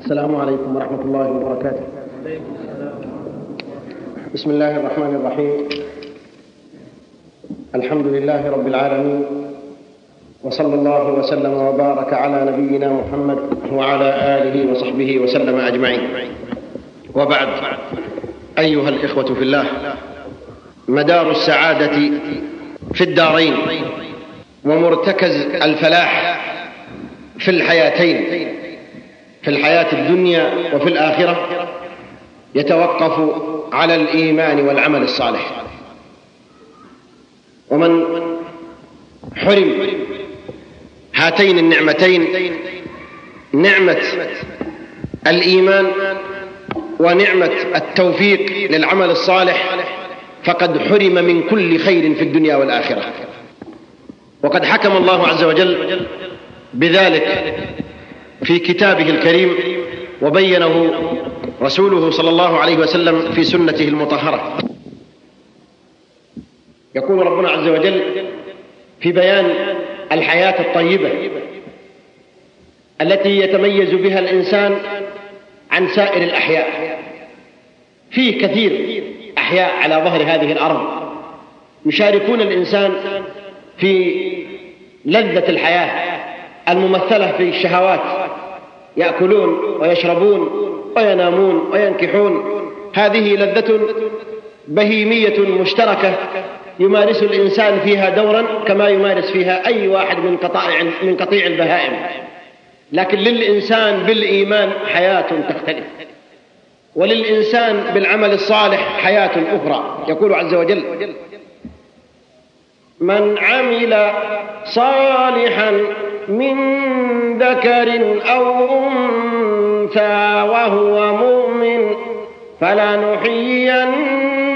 السلام عليكم ورحمة الله وبركاته. بسم الله الرحمن الرحيم. الحمد لله رب العالمين، وصلى الله وسلم وبارك على نبينا محمد وعلى آله وصحبه وسلم أجمعين. وبعد، أيها الإخوة في الله، مدار السعادة في الدارين ومرتكز الفلاح في الحياتين، في الحياة الدنيا وفي الآخرة، يتوقف على الإيمان والعمل الصالح. ومن حرم هاتين النعمتين، نعمة الإيمان ونعمة التوفيق للعمل الصالح، فقد حرم من كل خير في الدنيا والآخرة. وقد حكم الله عز وجل بذلك في كتابه الكريم، وبينه رسوله صلى الله عليه وسلم في سنته المطهرة. يقول ربنا عز وجل في بيان الحياة الطيبة التي يتميز بها الإنسان عن سائر الأحياء. فيه كثير أحياء على ظهر هذه الأرض يشاركون الإنسان في لذة الحياة الممثلة في الشهوات، يأكلون ويشربون وينامون وينكحون. هذه لذة بهيمية مشتركة يمارس الإنسان فيها دورا كما يمارس فيها أي واحد من قطيع البهائم. لكن للإنسان بالإيمان حياة تختلف، وللإنسان بالعمل الصالح حياة أخرى. يقول عز وجل: من عمل صالحا من ذكر أو أنثى وهو مؤمن فلنحيينه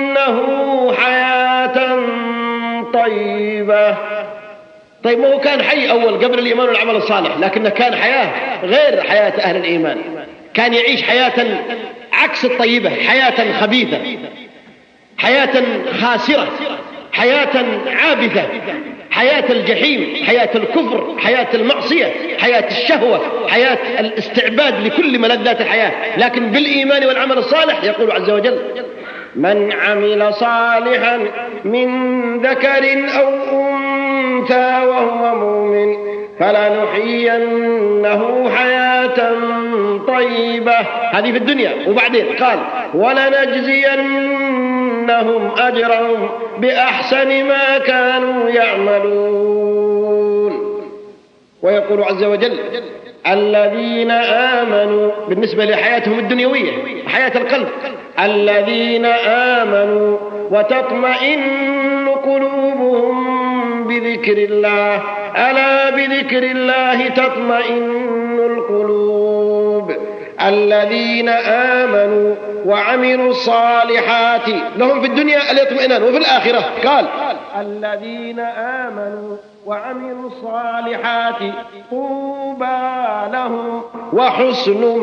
حياة طيبة. طيب، ما هو كان حي أول قبل الإيمان والعمل الصالح، لكنه كان حياة غير حياة أهل الإيمان. كان يعيش حياة عكس الطيبة، حياة خبيثة، حياة خاسرة، حياة عابثة، حياة الجحيم، حياة الكفر، حياة المعصية، حياة الشهوة، حياة الاستعباد لكل ملذات الحياة. لكن بالإيمان والعمل الصالح يقول عز وجل: من عمل صالحا من ذكر أو أنثى وهو مؤمن فلنحيينه حياة طيبة. هذه في الدنيا. وبعدين قال: ولنجزينهم أجرهم بأحسن ما كانوا يعملون. ويقول عز وجل: الذين آمنوا، بالنسبة لحياتهم الدنيوية، حياة القلب: الذين آمنوا وتطمئن قلوبهم بذكر الله، ألا بذكر الله تطمئن القلوب. الذين آمنوا وعملوا الصالحات لهم في الدنيا الاطمئنان، وفي الآخرة قال: الذين آمنوا وعملوا الصالحات طوبى لهم وحسن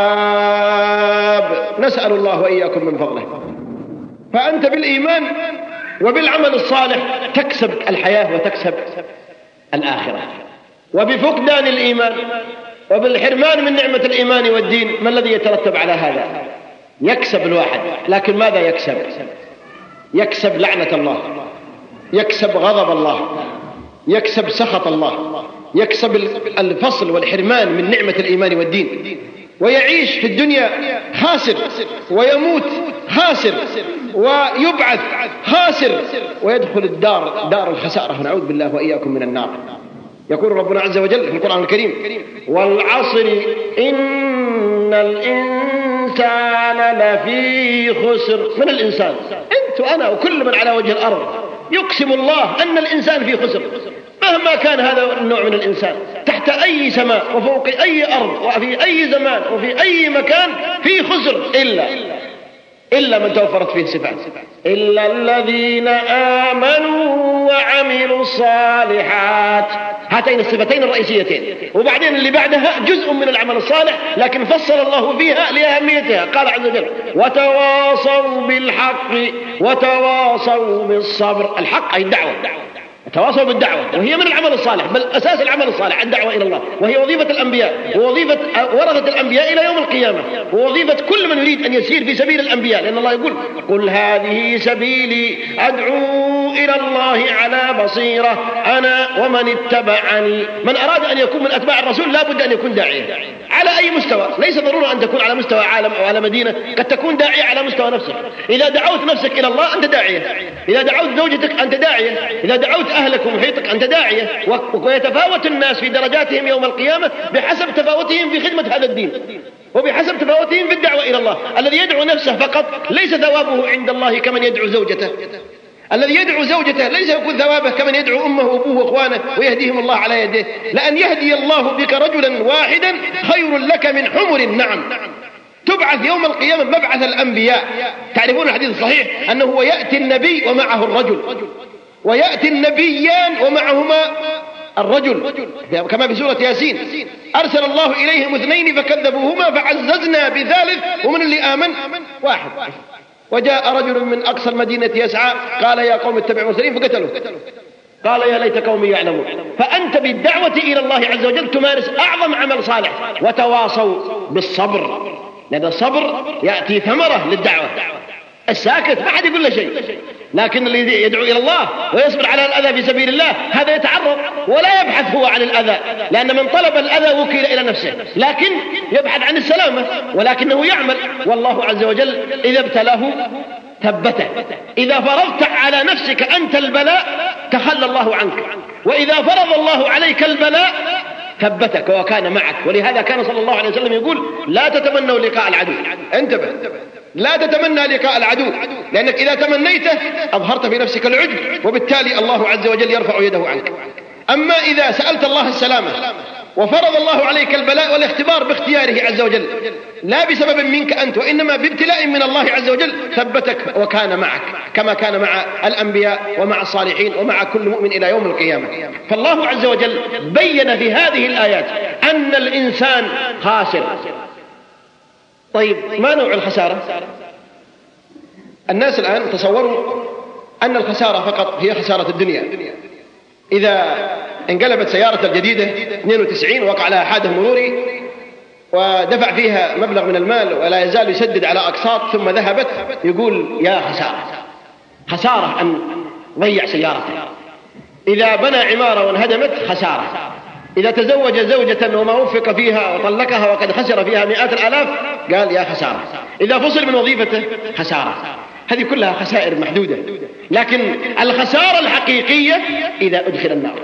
مآب. نسأل الله وإياكم من فضله. فأنت بالإيمان وبالعمل الصالح تكسب الحياة وتكسب الآخرة. وبفقدان الإيمان وبالحرمان من نعمة الإيمان والدين، ما الذي يترتب على هذا؟ يكسب الواحد، لكن ماذا يكسب؟ يكسب لعنة الله، يكسب غضب الله، يكسب سخط الله، يكسب الفصل والحرمان من نعمة الإيمان والدين، ويعيش في الدنيا خاسر، ويموت خاسر، ويبعث خاسر، ويدخل الدار دار الخسارة. نعوذ بالله وإياكم من النار. يقول ربنا عز وجل في القرآن الكريم: والعصر إن الإنسان لفي خسر. من الإنسان؟ أنت وأنا وكل من على وجه الأرض. يقسم الله أن الإنسان في خسر، مهما كان هذا النوع من الإنسان، تحت أي سماء وفوق أي أرض وفي أي زمان وفي أي مكان في خسر، إلا من توفرت فيه صفات، إلا الذين آمنوا وعملوا الصالحات. هاتين الصفتين الرئيسيتين، وبعدين اللي بعدها جزء من العمل الصالح، لكن فصل الله فيها لأهميتها. قال عز وجل: وتواصوا بالحق وتواصوا بالصبر. الحق أي الدعوة، تواصوا بالدعوة، وهي من العمل الصالح، بل أساس العمل الصالح الدعوة إلى الله، وهي وظيفة الأنبياء ووظيفة ورثة الأنبياء إلى يوم القيامة، ووظيفة كل من يريد أن يسير في سبيل الأنبياء، لأن الله يقول قل هذه سبيلي أدعو إلى الله على بصيرة أنا ومن اتبعني. من أراد أن يكون من أتباع الرسول لا بد أن يكون داعية على أي مستوى، ليس ضرورة أن تكون على مستوى عالم أو على مدينة، قد تكون داعية على مستوى نفسك. إذا دعوت نفسك إلى الله أنت داعية، إذا دعوت زوجتك أنت داعية، إذا دعوت أهلك ومحيطك أنت داعية. ويتفاوت الناس في درجاتهم يوم القيامة بحسب تفاوتهم في خدمة هذا الدين، وبحسب تفاوتهم في الدعوة إلى الله. الذي يدعو نفسه فقط ليس ثوابه عند الله كمن يدعو زوجته، الذي يدعو زوجته ليس يكون ثوابه كمن يدعو أمه وأبوه وإخوانه ويهديهم الله على يده. لأن يهدي الله بك رجلا واحدا خير لك من حمر النعم. تبعث يوم القيامة مبعث الأنبياء. تعرفون الحديث الصحيح أنه يأتي النبي ومعه الرجل، ويأتي النبيان ومعهما الرجل، كما في سورة ياسين أرسل الله إليهم 2 فكذبوهما فعززنا بثالث ومن اللي آمن 1. وجاء رجل من أقصى المدينة يسعى قال يا قوم اتبعوا المرسلين فقتلوه، قال يا ليت قومي يعلمون. فأنت بالدعوة إلى الله عز وجل تمارس أعظم عمل صالح. وتواصوا بالصبر، لأن الصبر يأتي ثمرة للدعوة. الساكت ما حد يقول له شيء، لكن الذي يدعو إلى الله ويصبر على الأذى في سبيل الله هذا يتعرض ولا يبحث هو عن الأذى، لأن من طلب الأذى وكيل إلى نفسه، لكن يبحث عن السلامة ولكنه يعمل. والله عز وجل إذا ابتلاه ثبته. إذا فرضت على نفسك أنت البلاء تخلى الله عنك، وإذا فرض الله عليك البلاء ثبتك وكان معك. ولهذا كان صلى الله عليه وسلم يقول لا تتمنوا لقاء العدو. انتبه، لا تتمنى لقاء العدو، لأنك إذا تمنيته أظهرت في نفسك العجب، وبالتالي الله عز وجل يرفع يده عنك. أما إذا سألت الله السلامة وفرض الله عليك البلاء والاختبار باختياره عز وجل لا بسبب منك أنت وإنما بابتلاء من الله عز وجل ثبتك وكان معك، كما كان مع الأنبياء ومع الصالحين ومع كل مؤمن إلى يوم القيامة. فالله عز وجل بين في هذه الآيات أن الإنسان خاسر. طيب ما نوع الخسارة؟ الناس الآن تصوروا أن الخسارة فقط هي خسارة الدنيا. إذا انقلبت سيارة الجديدة 92 وقع لها حادث مروري ودفع فيها مبلغ من المال ولا يزال يسدد على أقساط ثم ذهبت، يقول يا خسارة، خسارة أن ضيع سيارته. إذا بنى عمارة وانهدمت خسارة. إذا تزوج زوجة وما وفق فيها وطلقها وقد خسر فيها مئات الآلاف قال يا خسارة. إذا فصل من وظيفته خسارة. هذه كلها خسائر محدودة، لكن الخسارة الحقيقية إذا أدخل النار،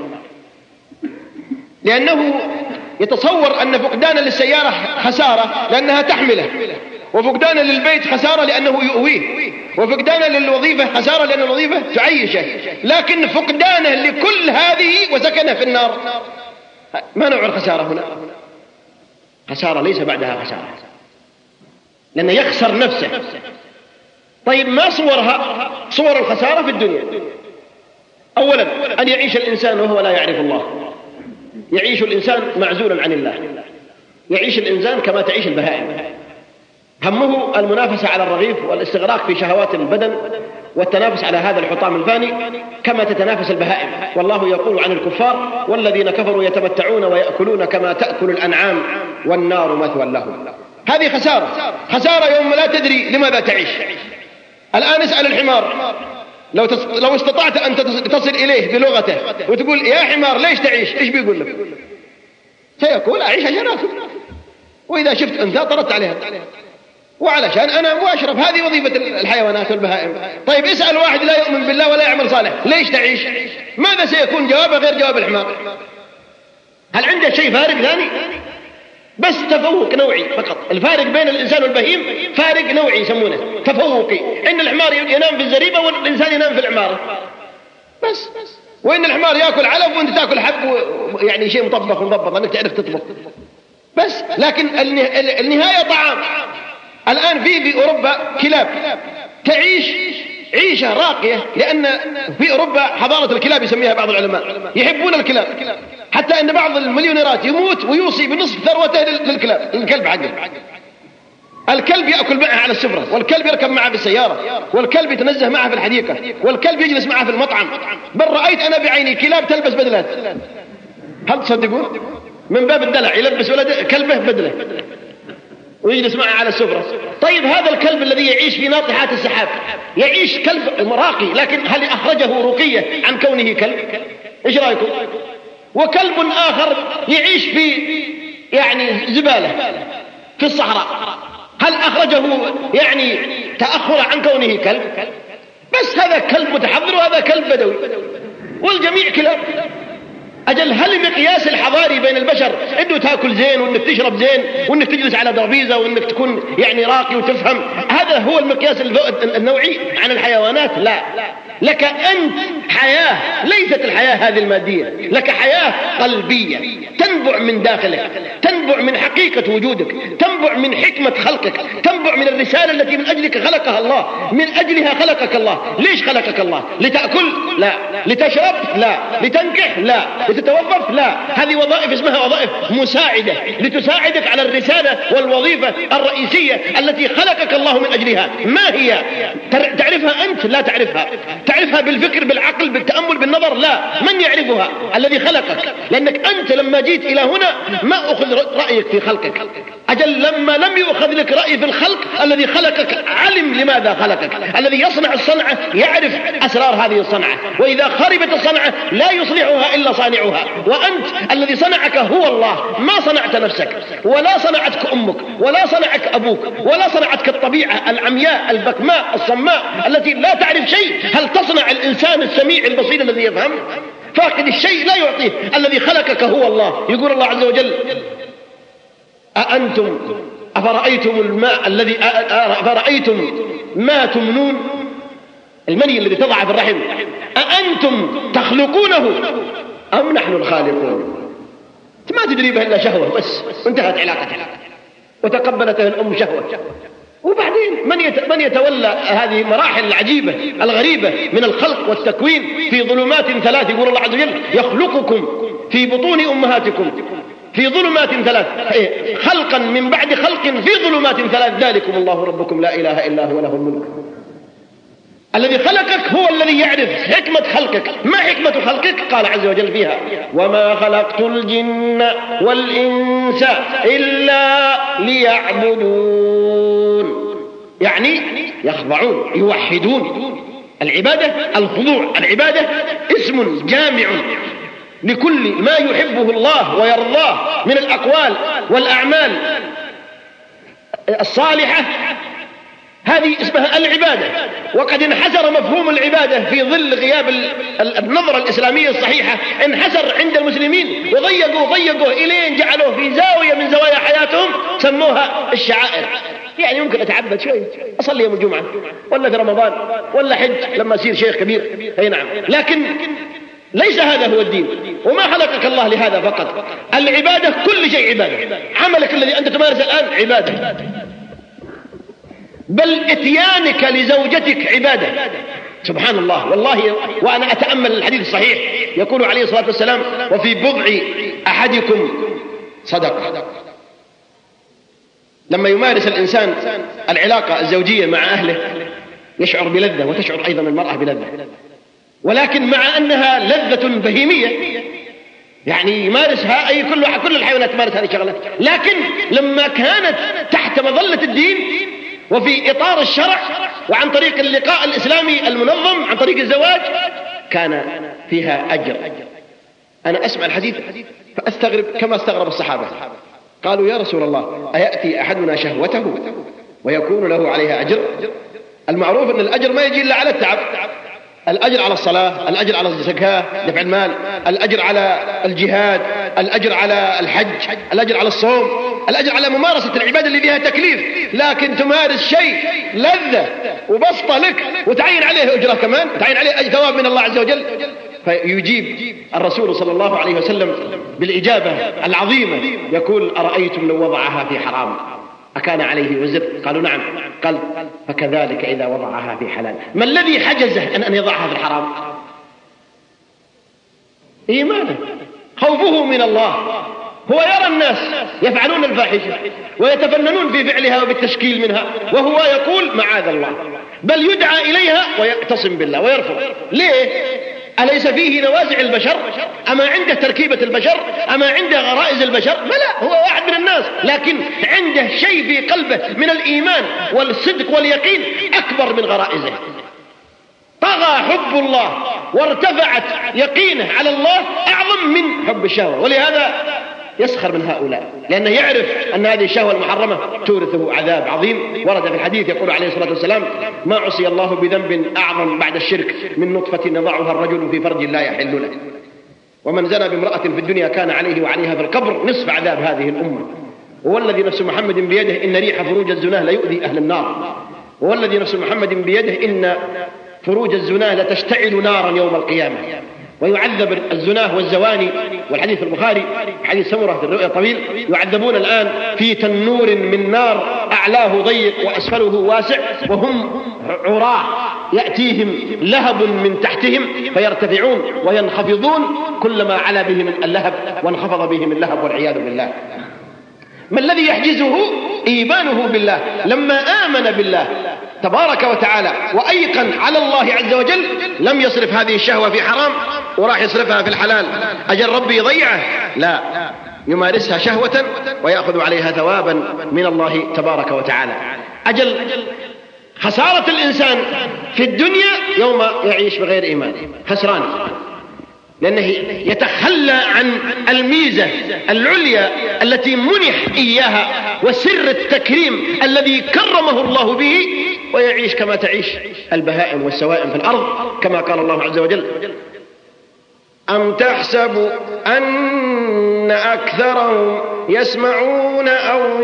لأنه يتصور أن فقدان للسيارة خسارة لأنها تحمله، وفقدان للبيت خسارة لأنه يؤويه، وفقدان للوظيفة خسارة لأن الوظيفة تعيشه، لكن فقدانه لكل هذه وسكنه في النار. ما نوع الخسارة هنا؟ خسارة ليس بعدها خسارة، لأنه يخسر نفسه. طيب ما صورها؟ صور الخسارة في الدنيا. أولا أن يعيش الإنسان وهو لا يعرف الله، يعيش الإنسان معزولا عن الله، يعيش الإنسان كما تعيش البهائم، همه المنافسة على الرغيف والاستغراق في شهوات البدن والتنافس على هذا الحطام الفاني كما تتنافس البهائم. والله يقول عن الكفار والذين كفروا يتمتعون ويأكلون كما تأكل الأنعام والنار مثوى لهم. هذه خسارة، خسارة يوم لا تدري لماذا تعيش. الآن اسأل الحمار، لو استطعت أن تصل إليه بلغته وتقول يا حمار ليش تعيش، إيش بيقول لك؟ سيقول أعيش عشان أكل، وإذا شفت أنثى طردت عليها، وعلشان أنا وأشرب. هذه وظيفة الحيوانات والبهائم. طيب اسأل واحد لا يؤمن بالله ولا يعمل صالح ليش تعيش، ماذا سيكون جوابه غير جواب الحمار؟ هل عنده شيء فارق ثاني؟ بس تفوق نوعي فقط. الفارق بين الإنسان والبهيم فارق نوعي يسمونه تفوقي، إن الحمار ينام في الزريبة والإنسان ينام في العمارة بس. وإن الحمار يأكل علف وأنت تأكل حب، يعني شيء مطبخ ومضبط أنك تعرف تطبخ بس. لكن النهاية طعام. الآن في أوروبا كلاب تعيش عيشة راقية، لأن في أوروبا حضارة الكلاب يسميها بعض العلماء، يحبون الكلاب، حتى أن بعض المليونيرات يموت ويوصي بنصف ثروته للكلب حقه. الكلب يأكل معه على السفرة، والكلب يركب معه بالسيارة، والكلب يتنزه معه في الحديقة، والكلب يجلس معه في المطعم. بل رأيت أنا بعيني كلاب تلبس بدلات. هل تصدقون؟ من باب الدلع يلبس ولد كلبه بدلة ويجلس معه على السفرة. طيب هذا الكلب الذي يعيش في ناطحات السحاب يعيش كلب راقي، لكن هل أخرجه رقية عن كونه كلب؟ إيش رأيكم؟ وكلب آخر يعيش في يعني زبالة في الصحراء، هل أخرجه يعني تأخر عن كونه كلب؟ بس هذا كلب متحضر وهذا كلب بدوي والجميع كلاب. أجل هل المقياس الحضاري بين البشر إنه تأكل زين وإنك تشرب زين وإنك تجلس على ترابيزة وإنك تكون يعني راقي وتفهم؟ هذا هو المقياس النوعي عن الحيوانات؟ لا، لك أنت حياة ليست الحياة هذه المادية، لك حياة قلبية تنبع من داخلك، تنبع من حقيقة وجودك، تنبع من حكمة خلقك، تنبع من الرسالة التي من أجلك خلقها الله، من أجلها خلقك الله. ليش خلقك الله؟ لتأكل؟ لا. لتشرب؟ لا. لتنكح؟ لا. لتتوظف؟ لا. هذه وظائف اسمها وظائف مساعدة لتساعدك على الرسالة والوظيفة الرئيسية التي خلقك الله من أجلها. ما هي؟ تعرفها أنت؟ لا تعرفها. تعرفها بالفكر بالعقل بالتأمل بالنظر؟ لا. من يعرفها؟ الذي خلقك. لأنك أنت لما جيت إلى هنا ما أخذ رأيك في خلقك. أجل لما لم يؤخذ لك رأي في الخلق الذي خلقك علم لماذا خلقك. الذي يصنع الصنعة يعرف أسرار هذه الصنعة، وإذا خربت الصنعة لا يصلحها إلا صانعها. وأنت الذي صنعك هو الله، ما صنعت نفسك ولا صنعتك أمك ولا صنعك أبوك ولا صنعتك الطبيعة العمياء البكماء الصماء التي لا تعرف شيء. هل تصنع الإنسان السميع البصير الذي يفهم؟ فاقد الشيء لا يعطيه. الذي خلقك هو الله. يقول الله عز وجل: أأنتم أفرأيتم الماء الذي أفرأيتم ما تمنون، المني الذي تضع في الرحم، أأنتم تخلقونه أم نحن الخالقون؟ ما تدري به إلا شهوة بس، انتهت علاقتها وتقبلته الأم شهوة. وبعدين من يتولى هذه المراحل العجيبة الغريبة من الخلق والتكوين في ظلمات ثلاث. يقول الله عز وجل: يخلقكم في بطون أمهاتكم في ظلمات ثلاث، خلقا من بعد خلق في ظلمات ثلاث، ذلكم الله ربكم لا إله إلا هو له الملك. الذي خلقك هو الذي يعرف حكمة خلقك. ما حكمة خلقك؟ قال عز وجل فيها: وما خلقت الجن والإنس إلا ليعبدون. يعني يخضعون يوحدون. العبادة الخضوع. العبادة اسم جامع لكل ما يحبه الله ويرضاه من الأقوال والأعمال الصالحة، هذه اسمها العبادة. وقد انحسر مفهوم العبادة في ظل غياب النظرة الإسلامية الصحيحة، انحسر عند المسلمين وضيقوا إلين جعلوه في زاوية من زوايا حياتهم سموها الشعائر. يعني ممكن أتعبد شوي، أصلي يوم الجمعة ولا في رمضان ولا حج لما أصير شيخ كبير، أي نعم، لكن ليس هذا هو الدين. وما خلقك الله لهذا فقط. العبادة كل شيء عبادة. عملك الذي أنت تمارس الآن عبادة، بل اتيانك لزوجتك عبادة. سبحان الله. والله وأنا أتأمل الحديث الصحيح يقول عليه الصلاة والسلام: وفي بضع أحدكم صدقة. لما يمارس الإنسان العلاقة الزوجية مع أهله يشعر بلذة، وتشعر أيضا المرأة بلذة، ولكن مع أنها لذة بهيمية، يعني يمارسها أي كل الحيوانات تمارس هذه الشغلة، لكن لما كانت تحت مظلة الدين وفي إطار الشرع وعن طريق اللقاء الإسلامي المنظم عن طريق الزواج كان فيها أجر. أنا أسمع الحديث فأستغرب كما استغرب الصحابة. قالوا: يا رسول الله، أيأتي أحدنا شهوته ويكون له عليها أجر؟ المعروف أن الأجر ما يجي إلا على التعب. الأجر على الصلاة، الأجر على الزكاة دفع المال، الأجر على الجهاد، الأجر على الحج، الأجر على الصوم، الأجر على ممارسة العبادة اللي فيها تكليف. لكن تمارس شيء لذة وبسطة لك وتعين عليه أجرة كمان، تعين عليه ثواب من الله عز وجل. فيجيب الرسول صلى الله عليه وسلم بالإجابة العظيمة يقول: أرأيتم لو وضعها في حرام أكان عليه وزر؟ قالوا: نعم. قال: فكذلك إذا وضعها في حلال. ما الذي حجزه أن يضعها في الحرام؟ إيمانه، خوفه من الله، هو يرى الناس يفعلون الفاحشة ويتفننون في فعلها وبالتشكيل منها، وهو يقول معاذ الله، بل يدعى إليها ويقتصم بالله ويرفض. ليه؟ أليس فيه نوازع البشر؟ أما عنده تركيبة البشر؟ أما عنده غرائز البشر؟ لا، هو واحد من الناس، لكن عنده شيء في قلبه من الإيمان والصدق واليقين أكبر من غرائزه. طغى حب الله وارتفعت يقينه على الله أعظم من حب الشهوة، ولهذا يسخر من هؤلاء، لأنه يعرف أن هذه الشهوة المحرمة تورثه عذاب عظيم. ورد في الحديث يقول عليه الصلاة والسلام: ما عصي الله بذنب أعظم بعد الشرك من نطفة يضعها الرجل في فرج لا يحل له. ومن زنى بامرأة في الدنيا كان عليه وعليها في القبر نصف عذاب هذه الأمة. والذي نفس محمد بيده إن ريح فروج الزناه ليؤذي أهل النار. والذي نفس محمد بيده إن فروج الزناه لتشتعل نارا يوم القيامة، ويعذب الزناه والزواني. والحديث في البخاري حديث سمرة في الرؤيا طويل: يعذبون الآن في تنور من نار أعلاه ضيق وأسفله واسع، وهم عراة يأتيهم لهب من تحتهم فيرتفعون وينخفضون كلما علا بهم اللهب وانخفض بهم اللهب والعياذ بالله. ما الذي يحجزه؟ إيمانه بالله. لما آمن بالله تبارك وتعالى وأيقن على الله عز وجل لم يصرف هذه الشهوة في حرام وراح يصرفها في الحلال. أجل ربي يضيعه؟ لا، يمارسها شهوة ويأخذ عليها ثوابا من الله تبارك وتعالى. أجل خسارة الإنسان في الدنيا يوم يعيش بغير إيمان، خسران، لأنه يتخلى عن الميزة العليا التي منح إياها وسر التكريم الذي كرمه الله به، ويعيش كما تعيش البهائم والسوائم في الأرض، كما قال الله عز وجل: أم تحسب أن أكثرهم يسمعون أو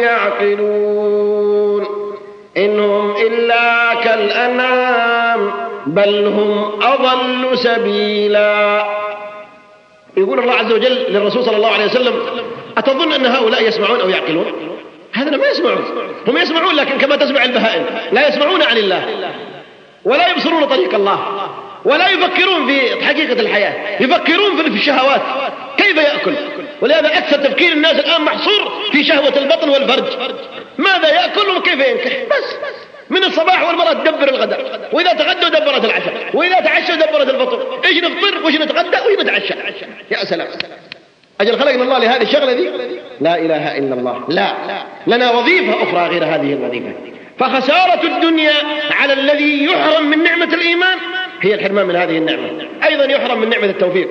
يعقلون إنهم إلا كالأنعام بل هم أضل سبيلا. يقول الله عز وجل للرسول صلى الله عليه وسلم: أتظن أن هؤلاء يسمعون أو يعقلون؟ هذا ما يسمعون، هم يسمعون لكن كما تسمع البهائم، لا يسمعون عن الله ولا يبصرون طريق الله ولا يفكرون في حقيقة الحياة، يفكرون في الشهوات كيف يأكل. ولهذا أكثر تفكير الناس الآن محصور في شهوة البطن والفرج، ماذا يأكل وكيف ينكح، بس من الصباح والمرأة تدبر الغداء، وإذا تغدوا دبرت العشاء، وإذا تعشوا دبرت الفطر، إيش نفطر وإيش نتغدى وإيش نتعشى. يا سلام، أجل خلقنا الله لهذه الشغلة دي؟ لا إله إلا الله. لا، لنا وظيفة أخرى غير هذه الوظيفة. فخسارة الدنيا على الذي يحرم من نعمة الإيمان هي الحرمان من هذه النعمة. أيضا يحرم من نعمة التوفيق،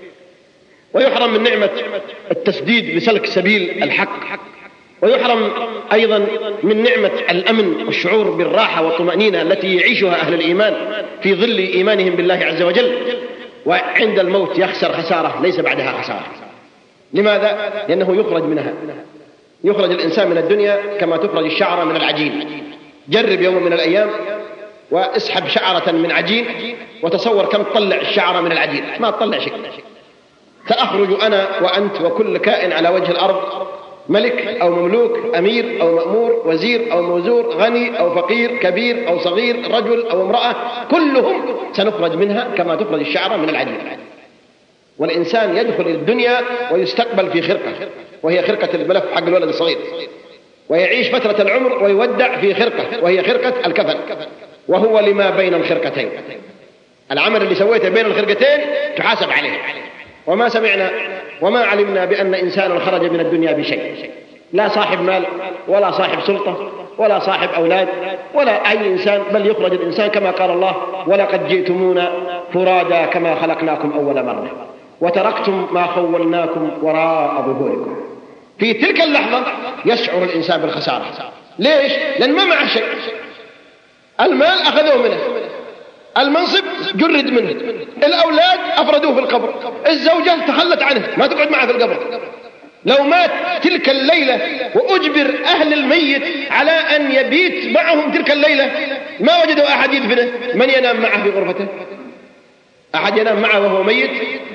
ويحرم من نعمة التسديد بسلك سبيل الحق، ويحرم أيضا من نعمة الأمن والشعور بالراحة والطمأنينة التي يعيشها أهل الإيمان في ظل إيمانهم بالله عز وجل. وعند الموت يخسر خسارة ليس بعدها خسارة. لماذا؟ لأنه يخرج منها. يخرج الإنسان من الدنيا كما تخرج الشعرة من العجين. جرب يوم من الأيام واسحب شعرة من عجين وتصور كم تطلع الشعرة من العجين، ما تطلع شيء. سأخرج أنا وأنت وكل كائن على وجه الأرض، ملك أو مملوك، أمير أو مأمور، وزير أو موزور، غني أو فقير، كبير أو صغير، رجل أو امرأة، كلهم سنخرج منها كما تخرج الشعرة من العجين. والإنسان يدخل الدنيا ويستقبل في خرقة، وهي خرقة الملف حق الولد الصغير، ويعيش فترة العمر ويودع في خرقة، وهي خرقة الكفن، وهو لما بين الخرقتين. العمل اللي سويته بين الخرقتين تحاسب عليه. وما سمعنا وما علمنا بأن إنسانا خرج من الدنيا بشيء، لا صاحب مال ولا صاحب سلطة ولا صاحب أولاد ولا أي إنسان، بل يخرج الإنسان كما قال الله: ولقد جئتمونا فرادا كما خلقناكم أول مرة وتركتم ما خولناكم وراء ظهوركم. في تلك اللحظة يشعر الإنسان بالخسارة. ليش؟ لأن ما معه شيء. المال أخذوه منه، المنصب جرد منه، الأولاد أفردوه في القبر، الزوجة تخلت عنه ما تقعد معه في القبر. لو مات تلك الليلة وأجبر أهل الميت على أن يبيت معهم تلك الليلة ما وجدوا أحد يدفنه، من ينام معه في غرفته؟ أحد ينام معه وهو ميت؟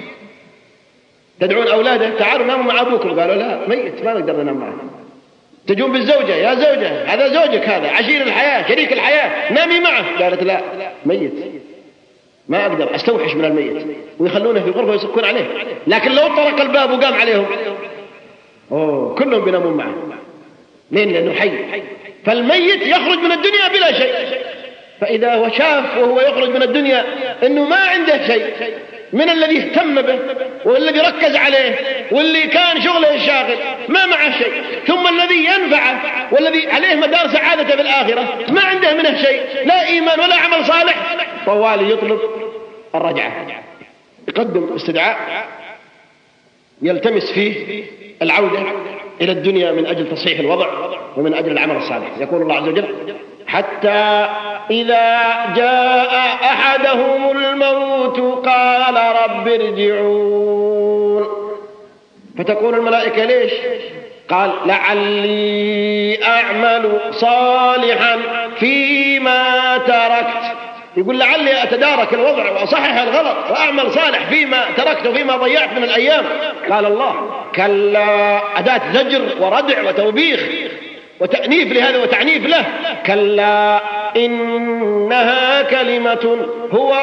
تدعون أولاده: تعالوا ناموا مع أبوكم، قالوا لا ميت ما نقدر ننام معه. تجون بالزوجة: يا زوجة هذا زوجك، هذا عشير الحياة شريك الحياة، نامي معه، قالت لا ميت ما أقدر أستوحش من الميت، ويخلونه في غرفة ويسكون عليه. لكن لو طرق الباب وقام عليهم كلهم بينامون معه. لأنه حي. فالميت يخرج من الدنيا بلا شيء، فإذا هو شاف وهو يخرج من الدنيا أنه ما عنده شيء من الذي اهتم به والذي ركز عليه واللي كان شغله الشاغل، ما معه شيء، ثم الذي ينفعه والذي عليه مدار سعادته في الآخرة ما عنده منه شيء، لا إيمان ولا عمل صالح، طوالي يطلب الرجعة، يقدم استدعاء يلتمس فيه العودة إلى الدنيا من أجل تصحيح الوضع ومن أجل العمل الصالح. يقول الله عز وجل: حتى إذا جاء أحدهم الموت قال رب ارجعون. فتقول الملائكة: ليش؟ قال: لعلي أعمل صالحا فيما تركت. يقول: لعلي أتدارك الوضع وأصحح الغلط وأعمل صالح فيما تركت وفيما ضيعت من الأيام. قال الله: كلا، أداة زجر وردع وتوبيخ وتأنيف لهذا وتعنيف له. كلا إنها كلمة هو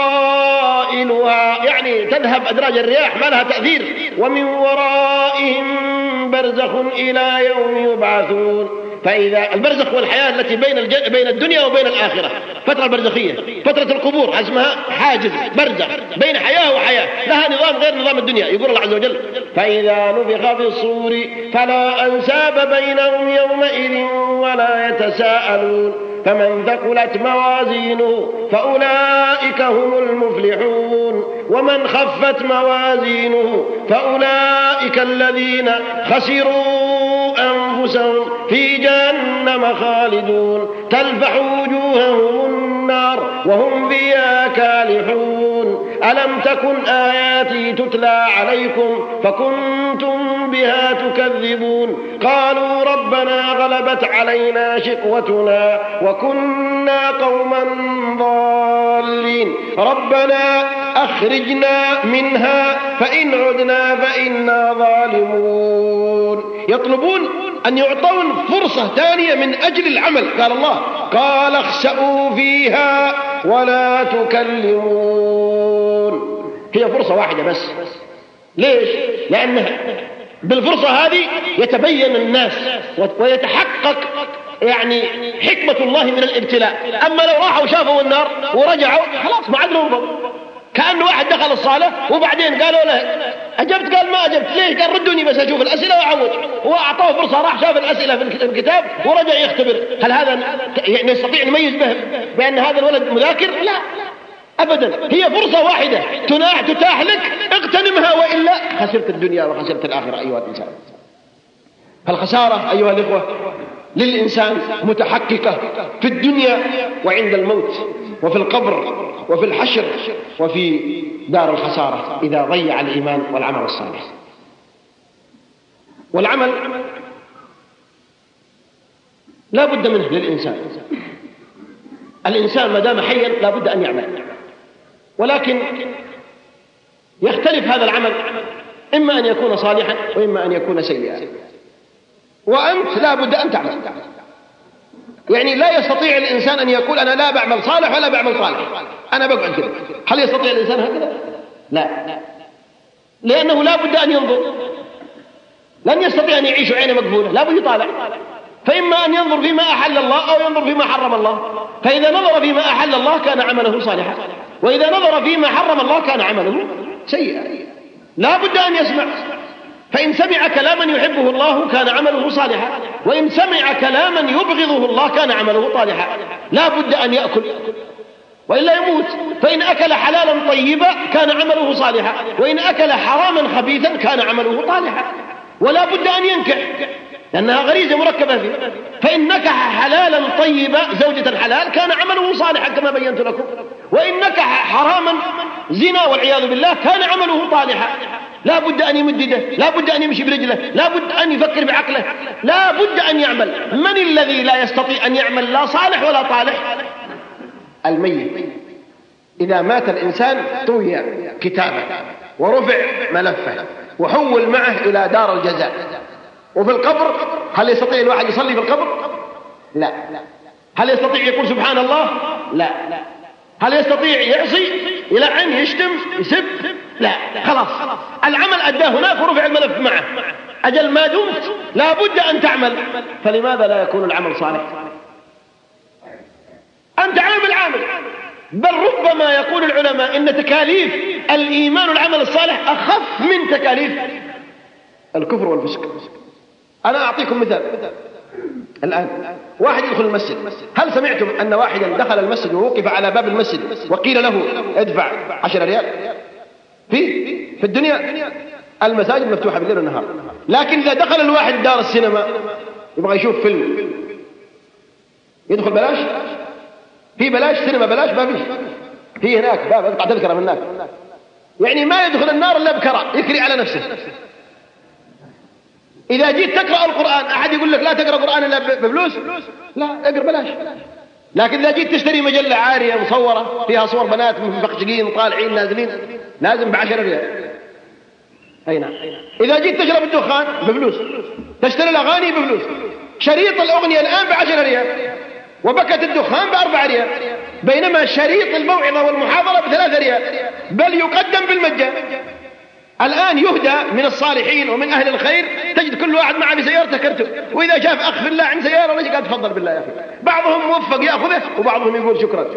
قائلها، يعني تذهب أدراج الرياح ما لها تأثير، ومن ورائهم برزخ إلى يوم يبعثون. فإذا البرزخ والحياة التي بين الدنيا وبين الآخرة، فترة البرزخية، فترة القبور اسمها حاجز برزخ بين حياة وحياة، لها نظام غير نظام الدنيا. يقول الله عز وجل: فإذا نفخ في الصور فلا أنساب بينهم يومئذ ولا يتساءلون فمن ثقلت موازينه فأولئك هم المفلحون ومن خفت موازينه فأولئك الذين خسروا أنفسهم في جهنم خالدون تلفح وجوههم النار وهم فيها كالحون ألم تكن آياتي تتلى عليكم فكنتم بها تكذبون قالوا ربنا غلبت علينا شقوتنا وكنا قوما ضالين ربنا أخرجنا منها فإن عدنا فإنا ظالمون. يطلبون أن يعطون فرصة ثانية من أجل العمل. قال الله: قال اخسأوا فيها ولا تكلمون. هي فرصة واحدة بس. ليش؟ لأن بالفرصة هذه يتبين الناس ويتحقق يعني حكمة الله من الابتلاء. أما لو راحوا وشافوا النار ورجعوا خلاص ما عاد لهم. كأن واحد دخل الصالة وبعدين قالوا له أجبت، قال ما أجبت. ليش؟ قال ردوني بس أشوف الأسئلة وأعود. هو أعطاه فرصة، راح شاف الأسئلة في الكتاب ورجع يختبر. هل هذا يعني نستطيع نميز به بأن هذا الولد مذاكر؟ لا أبدا. هي فرصة واحدة تتاح لك، اغتنمها وإلا خسرت الدنيا وخسرت الآخرة أيها الإنسان. فالخسارة أيها الإخوة للإنسان متحققة في الدنيا وعند الموت وفي القبر وفي الحشر وفي دار الخسارة إذا ضيع الإيمان والعمل الصالح. والعمل لا بد منه للإنسان. الإنسان ما دام حيا لا بد أن يعمل، ولكن يختلف هذا العمل، إما أن يكون صالحا وإما أن يكون سيئا. وأنت لا بد أن تعمل. يعني لا يستطيع الإنسان أن يقول أنا لا بعمل صالح ولا بعمل صالح، أنا بقعد كده. هل يستطيع الإنسان هكذا؟ لا، لأنه لا بد أن ينظر. لن يستطيع أن يعيش عينه مقفولة، لا بد يطالع. فإما أن ينظر فيما أحل الله أو ينظر فيما حرم الله. فإذا نظر فيما أحل الله كان عمله صالحا، وإذا نظر فيما حرم الله كان عمله سيئا. لا بد أن يسمع. فإن سمع كلاما يحبه الله كان عمله صالحا، وإن سمع كلاما يبغضه الله كان عمله طالحا. لا بد أن يأكل وإلا يموت. فإن أكل حلالا طيبا كان عمله صالحا، وإن أكل حراما خبيثا كان عمله طالحا. ولا بد أن ينكح لأنها غريزة مركبة فيه. فإن نكح حلالا طيبا زوجة حلال كان عمله صالحا كما بينت لكم، وإن نكح حراما زنا والعياذ بالله كان عمله طالحا. لا بد أن يمدده، لا بد أن يمشي برجله، لا بد أن يفكر بعقله، لا بد أن يعمل. من الذي لا يستطيع أن يعمل لا صالح ولا طالح؟ الميت. إذا مات الإنسان طوي كتابه ورفع ملفه وحول معه إلى دار الجزاء. وفي القبر هل يستطيع الواحد يصلي في القبر؟ لا. هل يستطيع يقول سبحان الله؟ لا. هل يستطيع يعصي، يلعن، يشتم، يسب؟ لا خلاص العمل أداه هناك ورفع الملف معه. أجل ما دمت لا بد أن تعمل، فلماذا لا يكون العمل صالح؟ أنت عامل، بل ربما يقول العلماء إن تكاليف الإيمان والعمل الصالح أخف من تكاليف الكفر والفسق. أنا أعطيكم مثال. الآن واحد يدخل المسجد، هل سمعتم أن واحدا دخل المسجد ووقف على باب المسجد وقيل له ادفع 10 ريال؟ في الدنيا المساجد مفتوحة بالليل والنهار، لكن إذا دخل الواحد دار السينما يبغى يشوف فيلم يدخل بلاش؟ في بلاش سينما بلاش؟ ما فيش. في هناك باب اقطع تذكرة من هناك، يعني ما يدخل النار إلا بكرة يكري على نفسه. إذا جيت تقرأ القرآن أحد يقول لك لا تقرأ القرآن إلا بفلوس، لا اقرأ بلاش. لكن إذا جيت تشتري مجلة عارية مصورة فيها صور بنات مفقشقين طالعين نازلين لازم ب10 ريال. أي نعم. إذا جيت تشرب الدخان بفلوس، تشتري الأغاني بفلوس، شريط الأغنية الآن ب10 ريال وبكت الدخان ب4 ريال، بينما شريط الموعظة والمحاضرة ب3 ريال، بل يقدم بالمجان. الآن يهدى من الصالحين ومن أهل الخير تجد كل واحد معه بسيارته كرتون، وإذا شاف أخ في الله عند سيارة وجه قال تفضل بالله يا أخي. بعضهم موفق يأخذه وبعضهم يقول شكرا،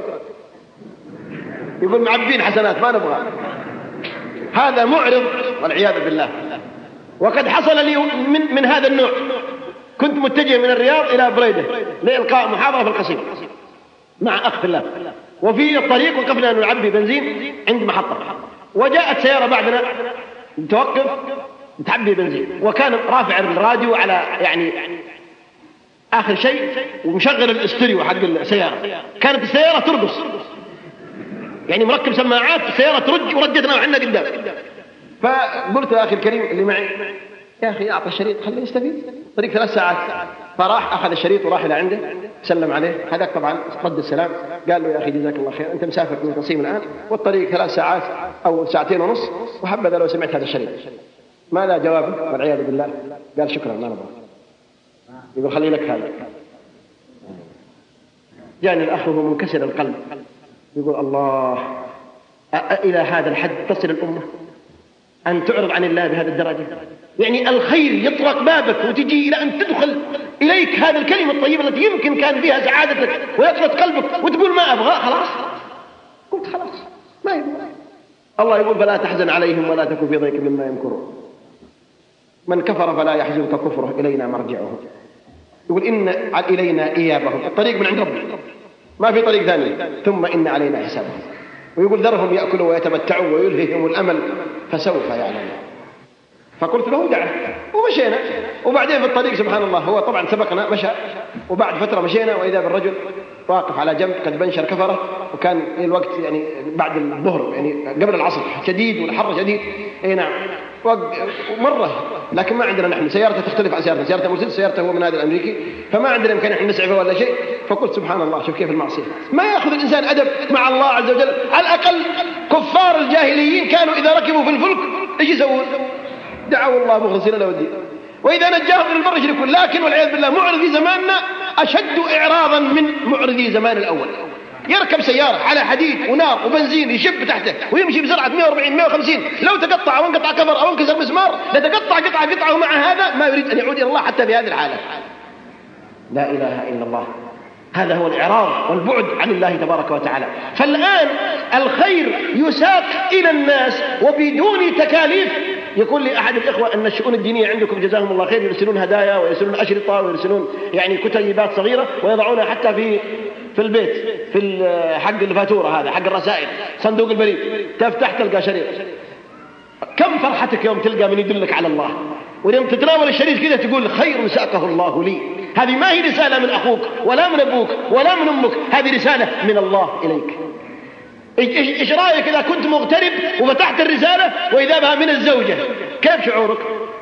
يقول معبين حسنات ما نبغى. هذا معرض والعياذ بالله. وقد حصل لي من هذا النوع. كنت متجه من الرياض إلى بريدة لإلقاء محاضرة في القصيم مع أخ في الله، وفي الطريق وقفنا نعبي بنزين عند محطة، وجاءت سيارة بعدنا توقف تعبي بنزين، وكان رافع الراديو على يعني آخر شيء ومشغل الاستريو حق السيارة. كانت السيارة ترقص، يعني مركب سماعات السيارة ترج وردتنا وحنا قدام. فقلت يا أخي الكريم اللي معي يا أخي أعطى الشريط خليه يستفيد، طريق 3 ساعات. فراح أخذ الشريط وراح إلى عنده سلم عليه، هذاك طبعا رد السلام، قال له يا أخي جزاك الله خير أنت مسافر من قصيم الآن والطريق 3 ساعات أو 2.5 ساعات، وحبذا لو سمعت هذا الشريط. ماذا جوابه والعياذ بالله؟ قال شكرا ما نبغى. يقول خلي لك هذا. جاني الأخ وهو منكسر القلب يقول الله إلى هذا الحد تصل الأمة أن تعرض عن الله بهذا الدرجة؟ يعني الخير يطرق بابك وتجي إلى أن تدخل إليك هذا الكلمة الطيبة التي يمكن كان فيها سعادتك ويطلق قلبك وتقول ما أبغى خلاص. قلت خلاص ما يبغى. الله يقول فلا تحزن عليهم ولا تكن في ضيق مما يمكرون، من كفر فلا يحزنك كفره إلينا مرجعهم. يقول إن إلينا إيابهم، الطريق من عند ربي ما في طريق ثاني، ثم إن علينا حسابهم. ويقول ذرهم يأكلوا ويتمتعوا ويلههم الأمل فسوف يعلمون. فقلت له دعه ومشينا. وبعدين في الطريق سبحان الله هو طبعا سبقنا مشى، وبعد فترة مشينا وإذا بالرجل واقف على جنب قد بنشر كفره، وكان الوقت يعني بعد الظهر يعني قبل العصر شديد والحر شديد. اي نعم. ومره لكن ما عندنا نحن سيارته تختلف عن سيارته مرسيدس، سيارته هو من هذا الامريكي، فما عندنا امكان احنا نسعفه ولا شيء. فقلت سبحان الله شوف كيف المعصيه ما ياخذ الانسان ادب مع الله عز وجل. على الاقل كفار الجاهليين كانوا اذا ركبوا في الفلك ايش يسوون؟ دعوا الله مخلصين له الدين، واذا نجاهم من البر يشركون. لكن والعياذ بالله معرضي زماننا اشد اعراضا من معرضي زمان الاول. يركب سيارة على حديد ونار وبنزين يشب تحته ويمشي بسرعة 140 150، لو تقطع أو انقطع كفر أو انكسر مسمار لتقطع قطعة، ومع هذا ما يريد أن يعود إلى الله حتى في هذه الحالة. لا إله إلا الله. هذا هو الإعراض والبعد عن الله تبارك وتعالى. فالآن الخير يساق إلى الناس وبدون تكاليف. يقول لي أحد الإخوة أن الشؤون الدينية عندكم جزاهم الله خير يرسلون هدايا ويرسلون أشرطة ويرسلون يعني كتيبات صغيرة ويضعونها حتى في البيت في حق الفاتورة هذا حق الرسائل صندوق البريد، تفتح تلقى شريط. كم فرحتك يوم تلقى من يدلك على الله، ويوم تتناول الشريط كذا تقول خير ساقه الله لي. هذه ما هي رسالة من أخوك ولا من أبوك ولا من أمك، هذه رسالة من الله إليك. إيش رأيك إذا كنت مغترب وفتحت الرسالة وإذا بها من الزوجة؟ كيف شعورك؟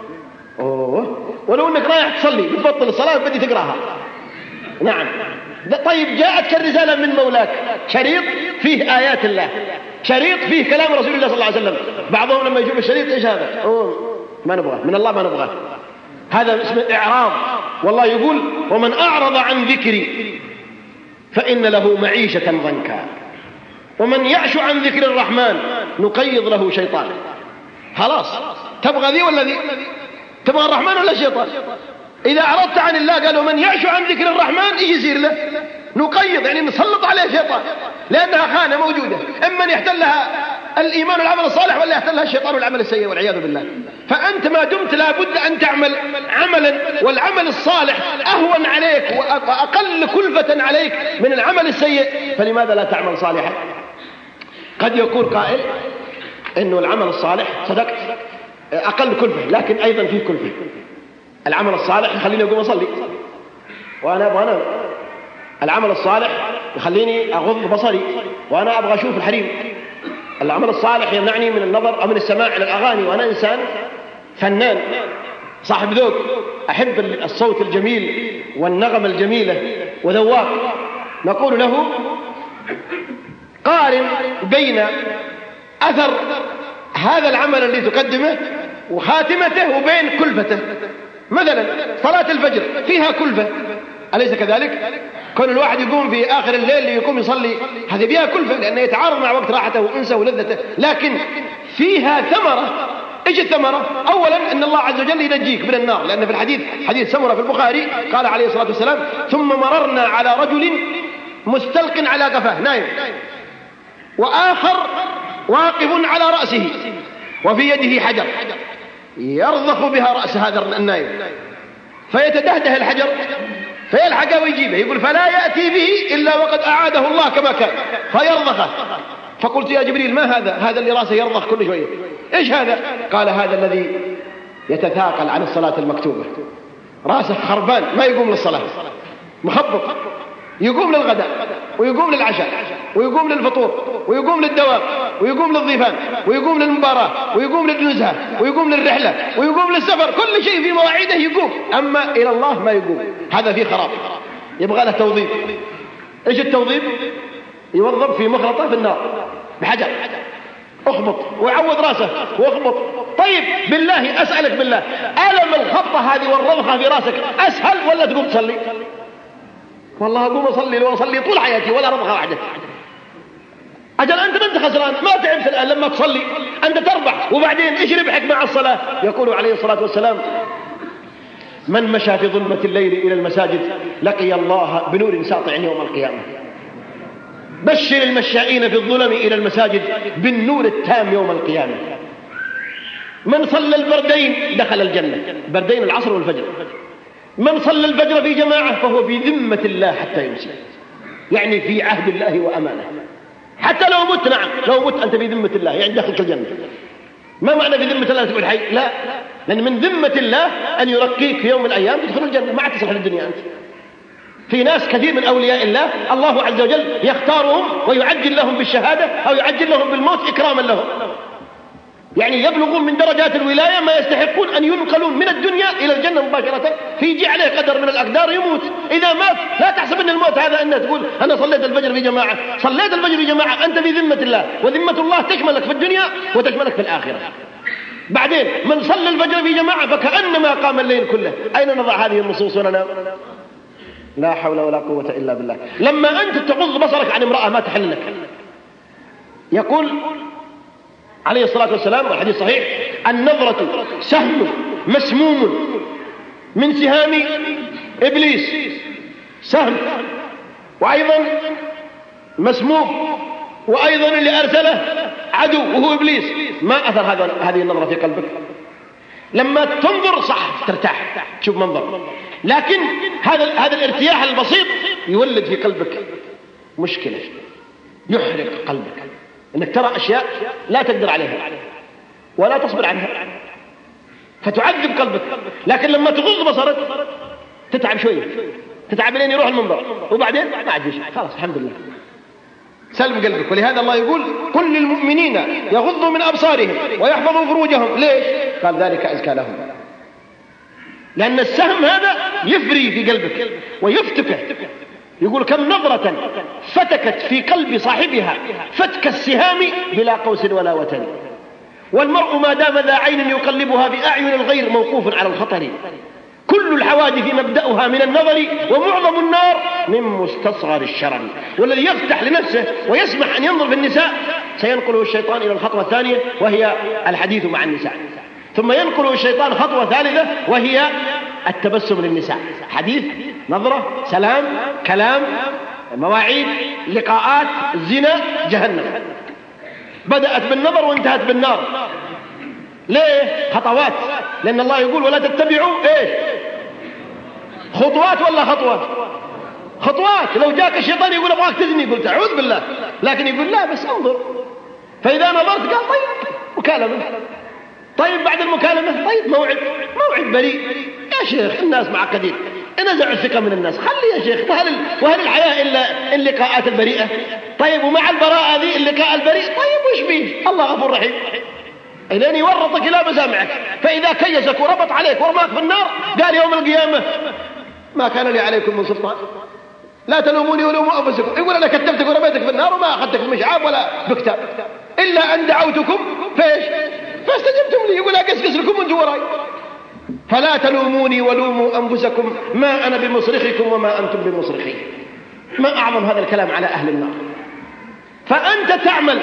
ولو أنك رايح تصلي بتبطل الصلاة بدي تقراها. نعم. طيب جاءتك الرسالة من مولاك، شريط فيه آيات الله، شريط فيه كلام رسول الله صلى الله عليه وسلم. بعضهم لما يجيب الشريط إيش هذا؟ ما نبغاه من الله، ما نبغاه. هذا اسمه إعراض. والله يقول ومن أعرض عن ذكري فإن له معيشة ضنكا. ومن يعش عن ذكر الرحمن نقيض له شيطان. خلاص، تبغى ذي ولا ذي؟ تبغى الرحمن ولا الشيطان؟ إذا أردت عن الله قالوا من يعش عن ذكر الرحمن إيش يصير له؟ نقيض، يعني نسلط عليه شيطان، لأنها خانة موجودة، إما يحتلها الإيمان والعمل الصالح ولا يحتلها الشيطان والعمل السيء والعياذ بالله. فأنت ما دمت لابد أن تعمل عملا، والعمل الصالح أهون عليك وأقل كلفة عليك من العمل السيء، فلماذا لا تعمل صالحا؟ قد يقول قائل إنه العمل الصالح صدقت أقل كلفة، لكن أيضا فيه كلفة. العمل الصالح يخليني أقوم أصلي وأنا أبغى أنام، العمل الصالح يخليني أغض بصري وأنا أبغى أشوف الحريم، العمل الصالح يمنعني من النظر أو من السماع إلى الأغاني وأنا إنسان فنان صاحب ذوق، أحب الصوت الجميل والنغمة الجميلة وذواق. نقول له قارن بين أثر هذا العمل الذي تقدمه وخاتمته وبين كلفته. مثلا صلاة الفجر فيها كلفة، أليس كذلك؟ كل الواحد يقوم في آخر الليل يقوم يصلي، هذه فيها كلفة لأنه يتعارض مع وقت راحته وأنسه ولذته، لكن فيها ثمرة. إيش الثمرة؟ أولا أن الله عز وجل ينجيك من النار، لأن في الحديث حديث سمرة في البخاري قال عليه الصلاة والسلام ثم مررنا على رجل مستلق على قفاه نايم، وآخر واقف على رأسه وفي يده حجر يرضخ بها رأس هذا النايم، فيتدهده الحجر فيلحقه ويجيبه، يقول فلا يأتي به إلا وقد أعاده الله كما كان فيرضخه. فقلت يا جبريل ما هذا اللي رأسه يرضخ كل شوية، إيش هذا؟ قال هذا الذي يتثاقل عن الصلاة المكتوبة، رأسه خربان ما يقوم للصلاة، مخبط، يقوم للغداء ويقوم للعشاء ويقوم للفطور ويقوم للدوام ويقوم للضيفان ويقوم للمباراة ويقوم للنزهة ويقوم للرحلة ويقوم للسفر، كل شيء في مواعيده يقوم، أما إلى الله ما يقوم. هذا فيه خراب، يبغى له توظيف. إيش التوظيف؟ يوظف في مخلطة في النار بحجر، اخبط ويعوض راسه واخبط. طيب بالله أسألك بالله، ألم الخبطة هذه والرضخة في راسك أسهل ولا تقوم تصلي؟ والله أقوم أصلي لو أصلي طول حياتي ولا رضخة واحدة. أجل أنت ما أنت خسران، ما تعبت الآن لما تصلي، أنت تربح. وبعدين إيش ربحك مع الصلاة؟ يقول عليه الصلاة والسلام من مشى في ظلمة الليل إلى المساجد لقي الله بنور ساطع يوم القيامة. بشر المشائين في الظلم إلى المساجد بالنور التام يوم القيامة. من صلى البردين دخل الجنة، بردين العصر والفجر. من صلى الفجر في جماعة فهو في ذمة الله حتى يمسي، يعني في عهد الله وأمانه، حتى لو مت. نعم لو مت أنت في ذمة الله، يعني دخلك الجنة. ما معنى في ذمة الله تقول حي؟ لا، لأن من ذمة الله أن يرقيك في يوم من الأيام تدخل الجنة، ما عاد تصلح للدنيا أنت. في ناس كثير من أولياء الله الله عز وجل يختارهم ويعجل لهم بالشهادة أو يعجل لهم بالموت إكراما لهم، يعني يبلغون من درجات الولاية ما يستحقون أن ينقلون من الدنيا إلى الجنة مباشرة، فيجي عليه قدر من الأقدار يموت. إذا مات لا تحسب أن الموت هذا أنه تقول أنا صليت الفجر في جماعة. صليت الفجر في جماعة أنت في ذمة الله، وذمة الله تشملك في الدنيا وتشملك في الآخرة. بعدين من صلى الفجر في جماعة فكأنما قام الليل كله. أين نضع هذه النصوص وننام؟ لا حول ولا قوة إلا بالله. لما أنت تغض بصرك عن امرأة ما تحل لك، يقول عليه الصلاة والسلام والحديث صحيح النظرة سهم مسموم من سهام إبليس، سهم وأيضا مسموم، وأيضا اللي أرسله عدو وهو إبليس. ما أثر هذه النظرة في قلبك؟ لما تنظر صح ترتاح تشوف منظر، لكن هذا الارتياح البسيط يولد في قلبك مشكلة، يحرق قلبك، انك ترى اشياء لا تقدر عليها ولا تصبر عنها فتعذب قلبك. لكن لما تغض بصرك تتعب شويه، تتعب لين يروح المنظر وبعدين ما عاد شيء، خلاص الحمد لله سلم قلبك. ولهذا الله يقول قل للمؤمنين يغضوا من ابصارهم ويحفظوا فروجهم. ليش؟ قال ذلك ازكى لهم، لان السهم هذا يفري في قلبك ويفتكه. يقول كم نظرة فتكت في قلب صاحبها فتك السهام بلا قوس ولا وتن، والمرء ما دام ذا عين يقلبها بأعين الغير موقوف على الخطر. كل الحوادث مبدأها من النظر، ومعظم النار من مستصغر الشرر. والذي يفتح لنفسه ويسمح أن ينظر في النساء سينقله الشيطان إلى الخطوة الثانية وهي الحديث مع النساء، ثم ينقله الشيطان خطوة ثالثة وهي التبسم للنساء، حديث، نظرة، سلام، كلام، مواعيد، لقاءات، زنا، جهنم. بدأت بالنظر وانتهت بالنار. ليه؟ خطوات، لأن الله يقول ولا تتبعوا إيش؟ خطوات ولا خطوات؟ خطوات. لو جاك الشيطان يقول أبغاك تزني قلت أعوذ بالله، لكن يقول لا بس انظر. فإذا نظرت قال طيب مكالمة، طيب بعد المكالمة طيب موعد بريء. يا شيخ الناس معقدين، نزعوا الثقة من الناس، خلي يا شيخ. وهل الحياة إلا اللقاءات البريئة؟ طيب ومع البراءة ذي اللقاء البريء، طيب وش بيه؟ الله غفور رحيم، إلين يورطك إلى مسامعك. فإذا كيسك وربط عليك ورماك في النار قال يوم القيامة ما كان لي عليكم من سلطان، لا تلوموني ولوموا أنفسكم. يقول أنا كتبتك ورميتك في النار وما أخذتك بمشعاب ولا بكتاب، إلا أن دعوتكم فإيش؟ فاستجبتم لي. يقول أقسقس لكم وانتم وراي. فلا تلوموني ولوموا أنفسكم ما أنا بمصرخكم وما أنتم بمصرخي. ما أعظم هذا الكلام على أهل النار. فأنت تعمل،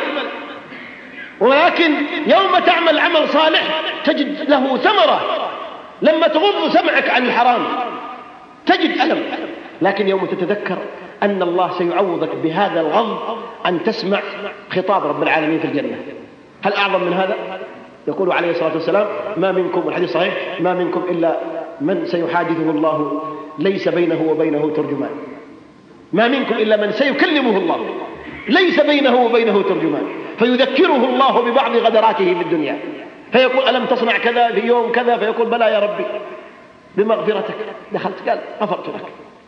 ولكن يوم تعمل عمل صالح تجد له ثمرة. لما تغض سمعك عن الحرام تجد ألم، لكن يوم تتذكر أن الله سيعوضك بهذا الغض أن تسمع خطاب رب العالمين في الجنة. هل أعظم من هذا؟ يقول عليه الصلاة والسلام ما منكم، والحديث صحيح، ما منكم إلا من سيحادثه الله ليس بينه وبينه ترجمان. ما منكم إلا من سيكلمه الله ليس بينه وبينه ترجمان، فيذكره الله ببعض غدراته في الدنيا، فيقول ألم تصنع كذا في يوم كذا؟ فيقول بلى يا ربي بمغفرتك دخلت، قال غفرت لك.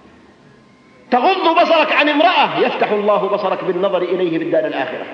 تغض بصرك عن امرأة يفتح الله بصرك بالنظر إليه بالدار الآخرة.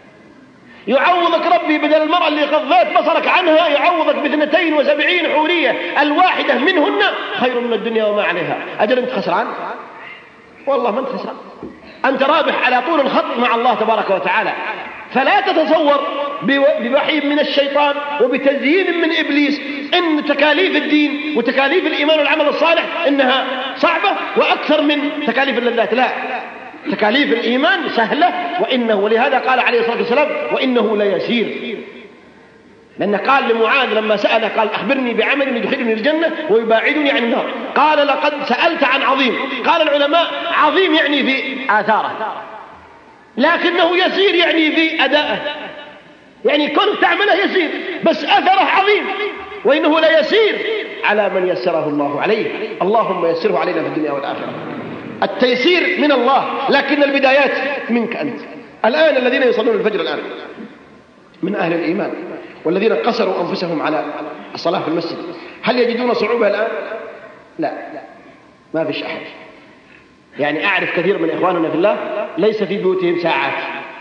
يعوضك ربي بدل المرأة اللي غضيت بصرك عنها يعوضك ب72 حورية، الواحدة منهن خير من الدنيا وما عليها. أجل أنت خسران؟ والله ما أنت خسران، أنت رابح على طول الخط مع الله تبارك وتعالى. فلا تتصور بوحي من الشيطان وبتزيين من إبليس إن تكاليف الدين وتكاليف الإيمان والعمل الصالح إنها صعبة وأكثر من تكاليف اللذات. لا، تكاليف الإيمان سهلة، ولهذا قال عليه الصلاة والسلام وإنه ليسير. لأن قال لمعاذ لما سأله قال أخبرني بعمل يدخلني الجنة ويباعدني عن النار، قال لقد سألت عن عظيم. قال العلماء عظيم يعني في آثاره، لكنه يسير يعني في أدائه، يعني كنت تعمله يسير بس أثره عظيم. وإنه ليسير على من يسره الله عليه. اللهم يسره علينا في الدنيا والآخرة. التيسير من الله، لكن البدايات منك أنت. الآن الذين يصلون الفجر الآن من أهل الإيمان والذين قصروا أنفسهم على الصلاة في المسجد، هل يجدون صعوبة الآن؟ لا، ما فيش أحد. يعني أعرف كثير من إخواننا في الله ليس في بيوتهم ساعات،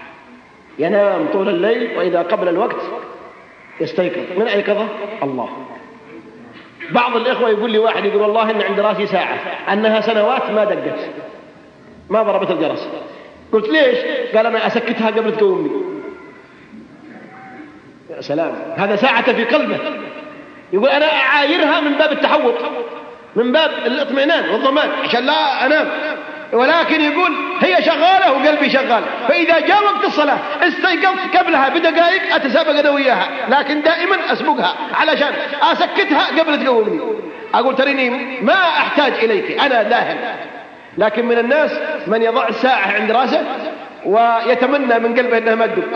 ينام طول الليل وإذا قبل الوقت يستيقظ. من أيقظه؟ الله. بعض الإخوة يقول لي واحد يقول والله إن عند راسي ساعة أنها سنوات ما دقت، ما ضربت الجرس. قلت ليش؟ قال أنا أسكتها قبل تقومني. يا سلام، هذا ساعة في قلبه. يقول أنا أعايرها من باب التحوط، من باب الاطمئنان والضمان عشان لا أنام، ولكن يقول هي شغالة وقلبي شغال. فإذا جاء وقت الصلاة استيقظت قبلها بدقائق أتسابق أنا وياها، لكن دائما أسبقها علشان أسكتها قبل تقومني. أقول تريني ما أحتاج إليك، أنا ذاهب. لكن من الناس من يضع الساعة عند رأسه ويتمنى من قلبه أنها ما تدق.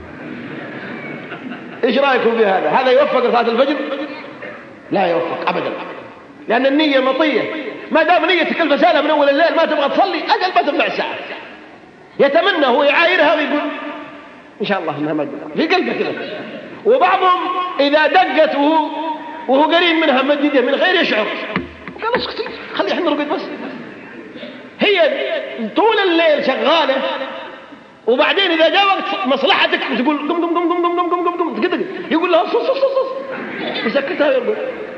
إيش رأيكم في هذا؟ هذا يوفق صلاة الفجر؟ لا يوفق أبدا، لأن النية مطية. ما دام نيتك الفسالة من أول الليل ما تبغى تصلي أجل ما تنفع الساعة. يتمنى هو يعايرها ويقول إن شاء الله إنها ما تدق في قلبه كذا. وبعضهم إذا دقت وهو قريب منها مدده من غير يشعر قال اسكتي خلي احنا نرقد بس. هي طول الليل شغالة، وبعدين إذا جاء وقت مصلحتك تقول قم قم قم قم قم قم قم قم، يقول لها صص صص صص يسكتها ويرقد.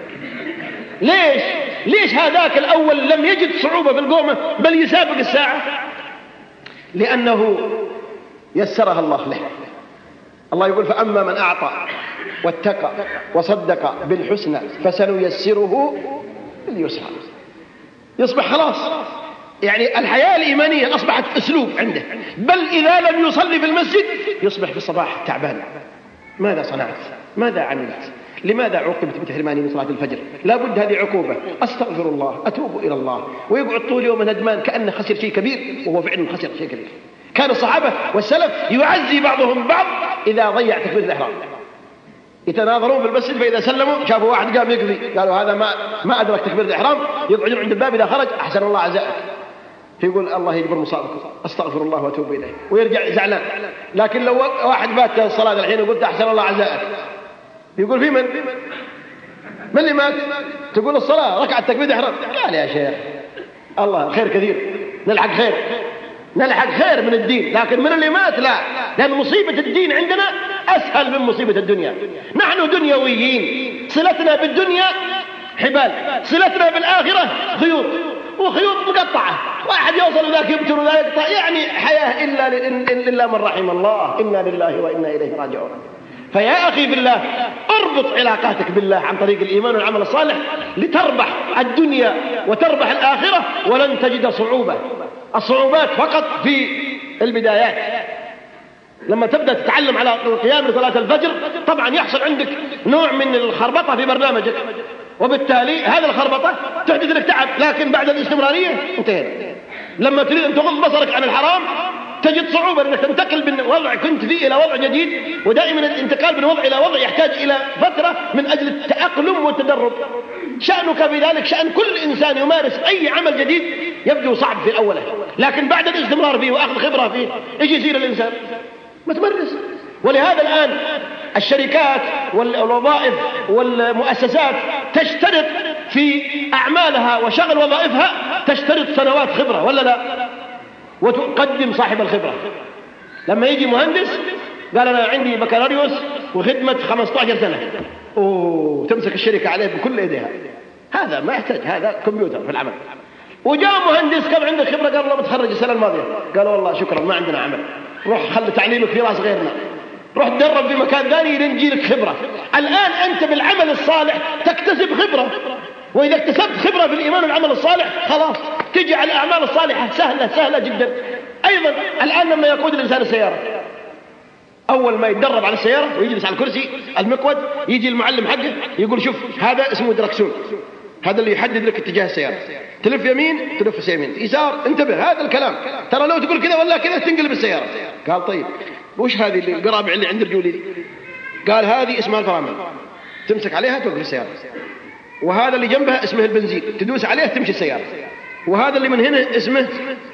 ليش هذاك الأول لم يجد صعوبة في القومة بل يسابق الساعة؟ لأنه يسرها الله له. الله يقول فأما من أعطى واتقى وصدق بالحسنى فسنيسره لليسرى. يصبح خلاص يعني الحياة الإيمانية أصبحت أسلوب عنده، بل إذا لم يصلي في المسجد يصبح في الصباح تعبان. ماذا صنعت؟ ماذا عملت؟ لماذا عوقبت بتحرماني من صلاة الفجر؟ لا بد هذه عقوبة. أستغفر الله، أتوب إلى الله، ويقعد طول يوم ندمان كأنه خسر شيء كبير، وهو فعلا خسر شيء كبير. كان الصحابة والسلف يعزي بعضهم بعض إذا ضيع تكبيرة الإحرام، يتناظرون في المسجد، فإذا سلموا شافوا واحد قام يقضي قالوا هذا ما أدرك تكبيرة الإحرام، يقعدون عند الباب إذا خرج أحسن الله عزائك، فيقول الله يجبر مصابكم، أستغفر الله وأتوب إليه، ويرجع زعلان. لكن لو واحد بات الصلاة الحين وقلت أحسن الله عزائك، يقول في من اللي مات؟ تقول الصلاة ركعة تكبيرة الإحرام. قال يا شيخ الله خير كثير، نلحق خير من الدين، لكن من اللي مات لا، لأن مصيبة الدين عندنا أسهل من مصيبة الدنيا. نحن دنيويين، صلتنا بالدنيا حبال، صلتنا بالآخرة خيوط، وخيوط مقطعة، واحد يوصل وذاك يبتر وذاك يقطع، يعني حياة إلا من رحم الله، إنا لله وإنا إليه راجعون. فيا أخي بالله اربط علاقاتك بالله عن طريق الإيمان والعمل الصالح لتربح الدنيا وتربح الآخرة، ولن تجد صعوبة. الصعوبات فقط في البدايات. لما تبدأ تتعلم على القيام لصلاة الفجر طبعا يحصل عندك نوع من الخربطة في برنامجك، وبالتالي هذه الخربطة تحدث لك تعب، لكن بعد الاستمرارية انتهينا. لما تريد أن تغض بصرك عن الحرام تجد صعوبة لأنك تنتقل من وضع كنت فيه إلى وضع جديد، ودائما الانتقال من وضع إلى وضع يحتاج إلى فترة من أجل التأقلم والتدرب. شأنك بذلك شأن كل إنسان يمارس أي عمل جديد يبدو صعب في أوله، لكن بعد الاستمرار فيه وأخذ خبرة فيه إيش يصير الإنسان؟ متمرس. ولهذا الآن الشركات والوظائف والمؤسسات تشترط في أعمالها وشغل وظائفها تشترط سنوات خبرة ولا لا؟ وتقدم صاحب الخبرة. لما يجي مهندس قال أنا عندي بكالوريوس وخدمة 15 سنة، تمسك الشركة عليه بكل يديها، هذا ما يحتاج، هذا كمبيوتر في العمل. وجاء مهندس كم عندك خبرة؟ قال والله متخرج السنة الماضية. قال والله شكرا ما عندنا عمل، روح خلي تعليمك في راس غيرنا، روح تدرب في مكان ثاني لين يجيلك خبرة. الآن أنت بالعمل الصالح تكتسب خبرة، وإذا اكتسبت خبرة في الإيمان والعمل الصالح خلاص تجي على الأعمال الصالحة سهلة جدا. أيضا الآن لما يقود الإنسان السيارة، أول ما يتدرب على السيارة ويجلس على الكرسي المقود، يجي المعلم حقه يقول شوف هذا اسمه دركسون، هذا اللي يحدد لك اتجاه السيارة، تلف يمين تلف يمين، يسار انتبه، هذا الكلام، ترى لو تقول كذا ولا كذا تنقلب السيارة. قال طيب وش هذه القرابع اللي عند رجولي دي؟ قال هذه اسمها الفرامل، تمسك عليها توقف السيارة، وهذا اللي جنبها اسمه البنزين، تدوس عليه تمشي السيارة، وهذا اللي من هنا اسمه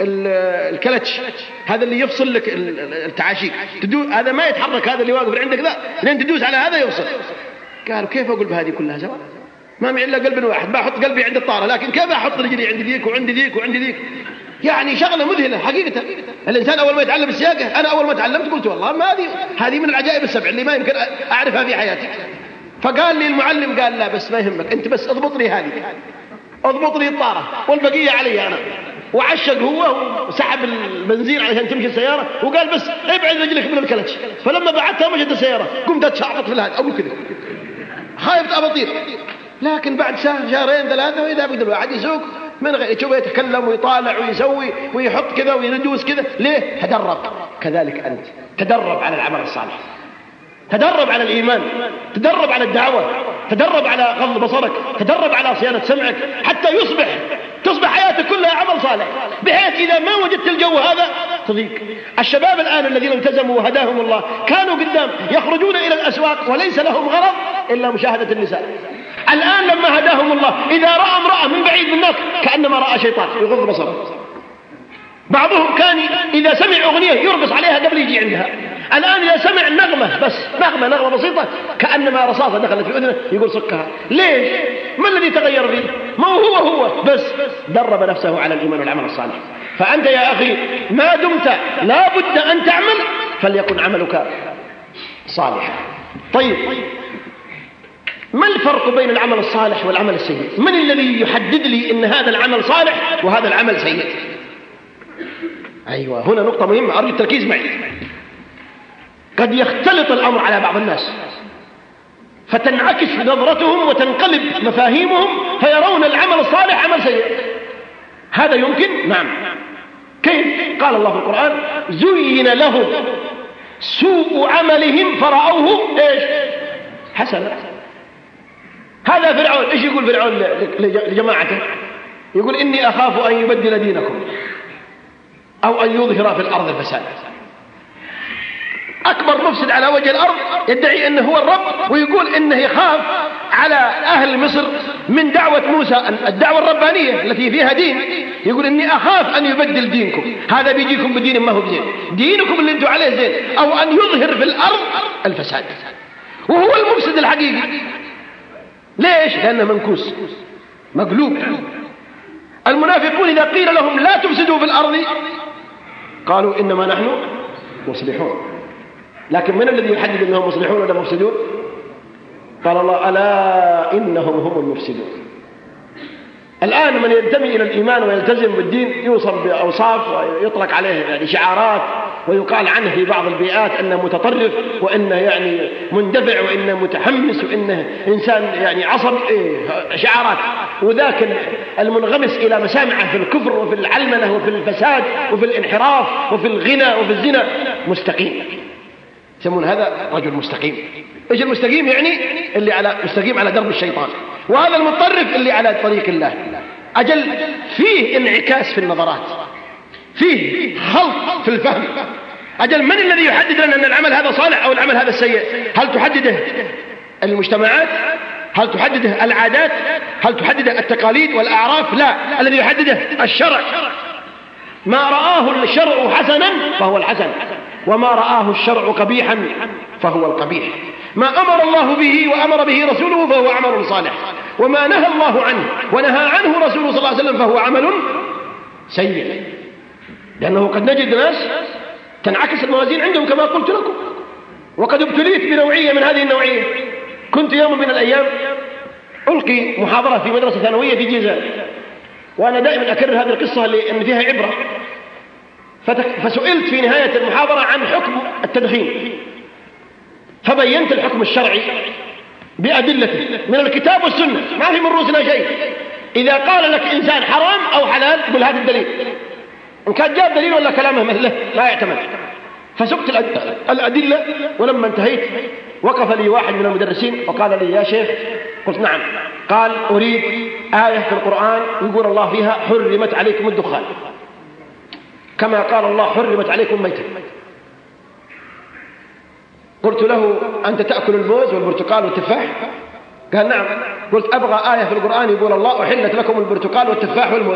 الكلتش، هذا اللي يفصل لك التعاشيق، هذا ما يتحرك، هذا اللي واقف عندك ذا لين تدوس على هذا يفصل. قالوا كيف أقول بهذه كلها سوا؟ ما معي إلا قلب واحد، بحط قلبي عند الطارة، لكن كيف أحط رجلي عند ذيك وعند ذيك وعند ذيك؟ يعني شغلة مذهلة حقيقة. الإنسان أول ما يتعلم السياقة، أنا أول ما تعلمت قلت والله ما هذه من العجائب السبع اللي ما يمكن أعرفها في حياتي. فقال لي المعلم قال لا بس ما يهمك، أنت بس اضبط لي هذه، اضبط لي الطارة والبقية علي أنا. وعشق هو وسحب البنزين علشان تمشي السيارة، وقال بس ابعد رجلك من الكلتش. فلما بعدتها مشت السيارة قمت أتشعبط في الهاد أقول كذا خايف أبطير. لكن بعد شهرين ثلاثة وإذا بقدر الواحد يسوق من غير يشوف يتكلم ويطالع ويسوي ويحط كذا ويردوس كذا. ليه؟ تدرب. كذلك أنت تدرب على العمل الصالح، تدرب على الإيمان، تدرب على الدعوة، تدرب على غض بصرك، تدرب على صيانة سمعك، حتى تصبح حياتك كلها عمل صالح، بحيث إذا ما وجدت الجو هذا تضيق. الشباب الآن الذين التزموا وهداهم الله كانوا قدام يخرجون إلى الأسواق وليس لهم غرض إلا مشاهدة النساء. الآن لما هداهم الله إذا رأى امرأة من بعيد من الناس كأنما رأى شيطان يغض بصره. بعضهم كان إذا سمع أغنية يرقص عليها قبل يجي عندها. الآن إذا سمع نغمة بس نغمة بسيطة كأنما رصاصة دخلت في أذنه يقول صكها. ليش؟ ما الذي تغير فيه؟ ما هو بس درب نفسه على الإيمان والعمل الصالح. فأنت يا أخي ما دمت لا بد أن تعمل فليكن عملك صالحا. طيب ما الفرق بين العمل الصالح والعمل السيء؟ من الذي يحدد لي إن هذا العمل صالح وهذا العمل سيء؟ أيوة هنا نقطة مهمة أرجو التركيز معي. قد يختلط الأمر على بعض الناس فتنعكس نظرتهم وتنقلب مفاهيمهم فيرون العمل الصالح عمل سيء. هذا يمكن؟ نعم. كيف؟ قال الله في القرآن: زين لهم سوء عملهم فرأوه إيش؟ حسنا. هذا فرعون. إيش يقول فرعون لجماعته؟ يقول: إني أخاف أن يبدل دينكم أو أن يظهر في الأرض الفساد. أكبر مفسد على وجه الأرض يدعي أنه هو الرب، ويقول إنه يخاف على أهل مصر من دعوة موسى، الدعوة الربانية التي فيها دين. يقول: إني أخاف أن يبدل دينكم، هذا بيجيكم بدين ما هو بزين، دينكم اللي انتم عليه زين، أو أن يظهر في الأرض الفساد، وهو المفسد الحقيقي. ليش؟ لأنه منكوس مقلوب. المنافقون إذا قيل لهم لا تفسدوا في الأرض قالوا: إنما نحن مصلحون. لكن من الذي يحدد أنهم مصلحون ولا مفسدون؟ قال الله: ألا إنهم هم المفسدون. الآن من ينتمي إلى الإيمان ويلتزم بالدين يوصف بأوصاف ويطلق عليه يعني شعارات، ويقال عنه في بعض البيئات أنه متطرف، وأنه يعني مندفع، وأنه متحمس، وأنه إنسان يعني عصبي، شعارات. وذاك المنغمس إلى مسامعه في الكفر وفي العلمنة وفي الفساد وفي الانحراف وفي الغنى وفي الزنا مستقيم، يسمون هذا رجل مستقيم. ايش المستقيم؟ يعني اللي على مستقيم على درب الشيطان، وهذا المتطرف اللي على طريق الله. أجل فيه انعكاس في النظرات، فيه خلط في الفهم. أجل من الذي يحدد لنا أن العمل هذا صالح أو العمل هذا سيء؟ هل تحدده المجتمعات؟ هل تحدده العادات؟ هل تحدده التقاليد والأعراف؟ لا، الذي يحدده الشرع. ما رآه الشرع حسنا فهو الحسن، وما رآه الشرع قبيحا فهو القبيح. ما أمر الله به وأمر به رسوله فهو عمل صالح، وما نهى الله عنه ونهى عنه رسوله صلى الله عليه وسلم فهو عمل سيء. لأنه قد نجد ناس تنعكس الموازين عندهم كما قلت لكم، وقد ابتليت بنوعية من هذه النوعية. كنت يوم من الأيام ألقي محاضرة في مدرسة ثانوية في جيزان، وأنا دائما أكرر هذه القصة لأن فيها عبرة. فسئلت في نهاية المحاضرة عن حكم التدخين، فبينت الحكم الشرعي بأدلته من الكتاب والسنة، ما في من رؤوسنا شيء. إذا قال لك إنسان حرام أو حلال قل هذا الدليل، إن كان جاب دليل ولا كلامه مثله لا يعتمد. فسقت الأدلة، ولما انتهيت وقف لي واحد من المدرسين وقال لي: يا شيخ. قلت: نعم. قال: أريد آية في القرآن يقول الله فيها: حرمت عليكم الدخان كما قال الله حرمت عليكم ميتة. قلت له: أنت تأكل الموز والبرتقال والتفاح؟ قال: نعم. قلت: أبغى آية في القرآن يقول الله أحلت لكم البرتقال والتفاح والموز.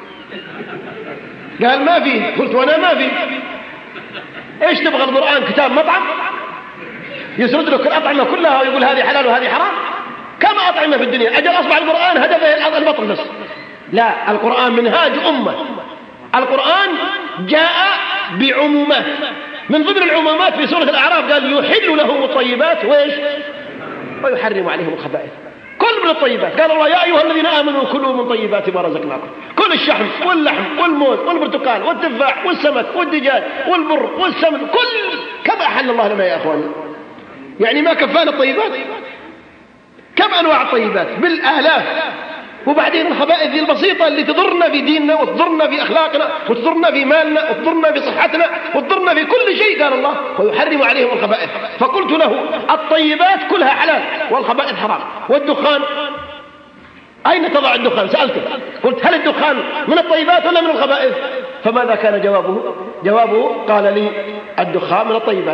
قال: ما فيه. قلت: وأنا ما فيه. إيش تبغى القرآن كتاب مطعم يسرد لك الأطعمة كلها ويقول هذه حلال وهذه حرام؟ كم أطعمة في الدنيا؟ أجل أصبح القرآن هدفه البطن بس. لا، القرآن منهاج أمة. القرآن جاء بعمومات، من ضمن العمومات في سورة الأعراف قال: يحل لهم الطيبات وإيش؟ ويحرم عليهم الخبائث. كل من الطيبات. قال الله: يا أيها الذين آمنوا كلوا من طيبات ما رزقناكم. كل الشحم واللحم والموز والبرتقال والتفاح والسمك والدجاج والبر والسمن، كل كم أحل الله لنا يا أخواني. يعني ما كفانا الطيبات؟ كم أنواع الطيبات بالآلاف. وبعدين الخبائث البسيطة اللي تضرنا في ديننا وتضرنا في أخلاقنا وتضرنا في مالنا وتضرنا في صحتنا وتضرنا في كل شيء. قال الله: ويحرم عليهم الخبائث. فقلت له: الطيبات كلها حلال والخبائث حرام. والدخان أين تضع الدخان؟ سألته قلت: هل الدخان من الطيبات ولا من الخبائث؟ فماذا كان جوابه؟ قال لي: الدخان من الطيبات.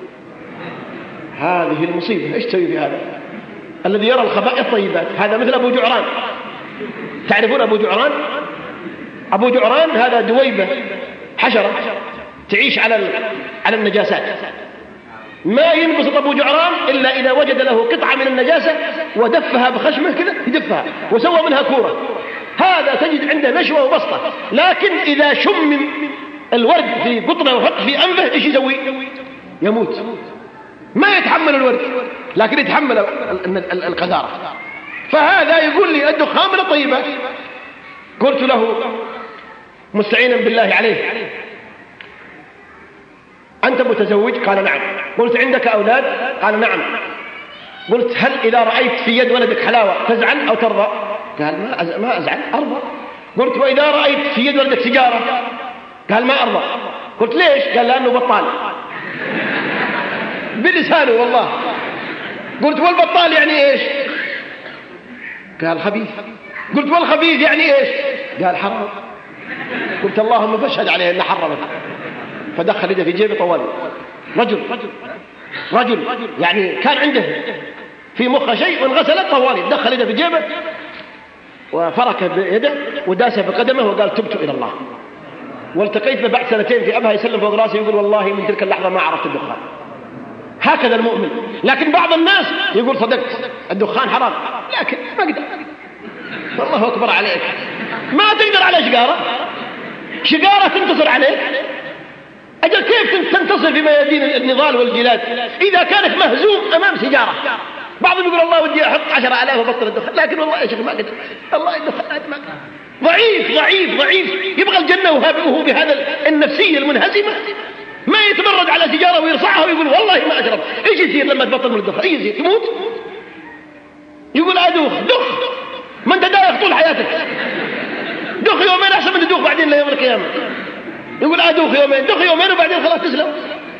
هذه المصيبة. إيش تسوي في هذا؟ الذي يرى الخبائث طيبات هذا مثل أبو جعران. تعرفون أبو جعران؟ أبو جعران هذا دويبة، حشرة تعيش على النجاسات. ما ينبسط أبو جعران إلا إذا وجد له قطعة من النجاسة ودفها بخشمه كذا، يدفها وسوى منها كورة. هذا تجد عنده نشوة وبسطة. لكن إذا شم الورد في قطنه وحط في أنفه إيش يسوي؟ يموت. ما يتحمل الورد لكن يتحمل القذارة. فهذا يقول لي: الدخان من الطيبات. قلت له مستعينا بالله عليه: أنت متزوج؟ قال: نعم. قلت: عندك أولاد؟ قال: نعم. قلت: هل إذا رأيت في يد ولدك حلاوة تزعل أو ترضى؟ قال: ما أزعل، أرضى. قلت وإذا رأيت في يد ولدك سيجارة؟ قال ما أرضى. قلت ليش؟ قال لأنه بطال. بلسانه والله. قلت والبطال يعني إيش؟ قال خبيث. قلت والخبيث يعني إيش؟ قال حرام. قلت اللهم فاشهد عليه أنه حرمه. فدخل يده في جيبه طوالي. رجل يعني كان عنده في مخه شيء وانغسل طوالي، دخل يده في جيبه وفرك بيده وداسه في قدمه وقال تبت إلى الله. والتقيت به بعد سنتين في أبها يسلم فوق راسي يقول والله من تلك اللحظة ما عرفت الدخان. هكذا المؤمن. لكن بعض الناس يقول صدقت الدخان حرام، لكن ما قدر. الله أكبر عليك، ما تقدر على شقارة تنتصر عليك. أجل كيف تنتصر في ميادين النضال والجلاد إذا كانت مهزوم أمام سيجارة؟ بعضهم يقول الله ودي أحط 10,000 وبطل الدخان، لكن والله يا شيخ ما قدر. الله الدخان ما قدر. ضعيف يبغى الجنة وهو بهذا النفسية المنهزمة، ما يتمرد على سيجارة ويرصعها ويقول والله ما أشرب. إيش يصير لما تبطل من الدخان؟ إيش يصير؟ يموت. يقول أدوخ ما أنت دايخ طول حياتك، دخ يومين أحسن من تدوخ بعدين ليوم القيامة. يقول أدوخ يومين، دخ يومين وبعدين خلاص تسلم.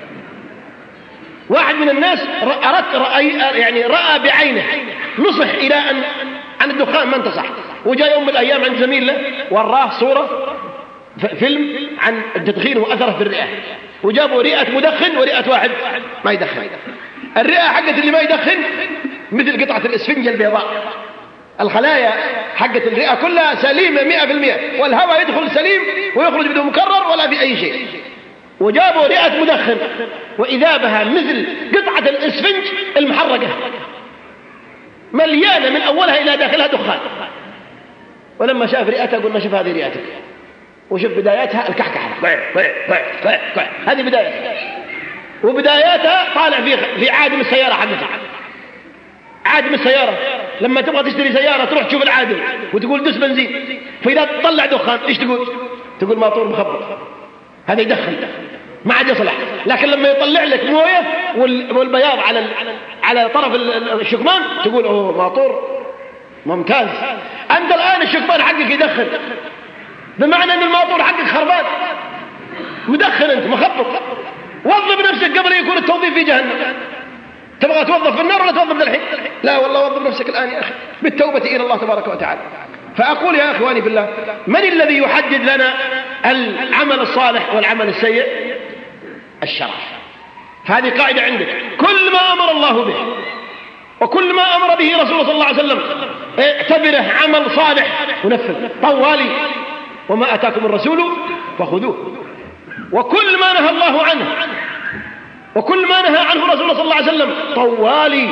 واحد من الناس رأى بعينه، نصح إلى أن عن الدخان ما انتصح، وجاء يوم من الأيام عند زميل له وراه صورة فيلم عن التدخين وأثره في الرئة، وجابوا رئة مدخن ورئة واحد ما يدخن. الرئة حقت اللي ما يدخن مثل قطعة الإسفنجة البيضاء، الخلايا حقت الرئة كلها سليمة 100%، والهواء يدخل سليم ويخرج بدون مكرر ولا في أي شيء. وجابوا رئة مدخن وإذا بها مثل قطعة الإسفنج المحرقة مليانة من أولها إلى داخلها دخان. ولما شاف رئتها قلنا شوف هذه رئتك، وشوف بداياتها الكحكحة، هذه بدايتها، وبداياتها طالع في عادم السيارة حقتها. عادم السيارة لما تبغى تشتري سيارة تروح تشوف العادم وتقول دس بنزين، فإذا تطلع دخان إيش تقول ماطور مخبط، هذا يدخل ما عاد يصلح. لكن لما يطلع لك مويه والبياض على طرف الشكمان تقول اوه ماطور ممتاز. انت الان الشكمان حقك يدخن، بمعنى ان الماطور حقك خربان، مدخن انت مخبط. وظف نفسك قبل يكون التوظيف في جهنم. تبغى توظف في النار ولا توظف الحين؟ لا والله وظف نفسك الان يا اخي بالتوبه الى الله تبارك وتعالى. فاقول يا اخواني بالله، من الذي يحدد لنا العمل الصالح والعمل السيء؟ الشرع. هذه قاعدة عندك، كل ما أمر الله به وكل ما أمر به رسول صلى الله عليه وسلم اعتبره عمل صالح ونفذ طوالي. وما أتاكم الرسول فخذوه، وكل ما نهى الله عنه وكل ما نهى عنه رسول صلى الله عليه وسلم طوالي.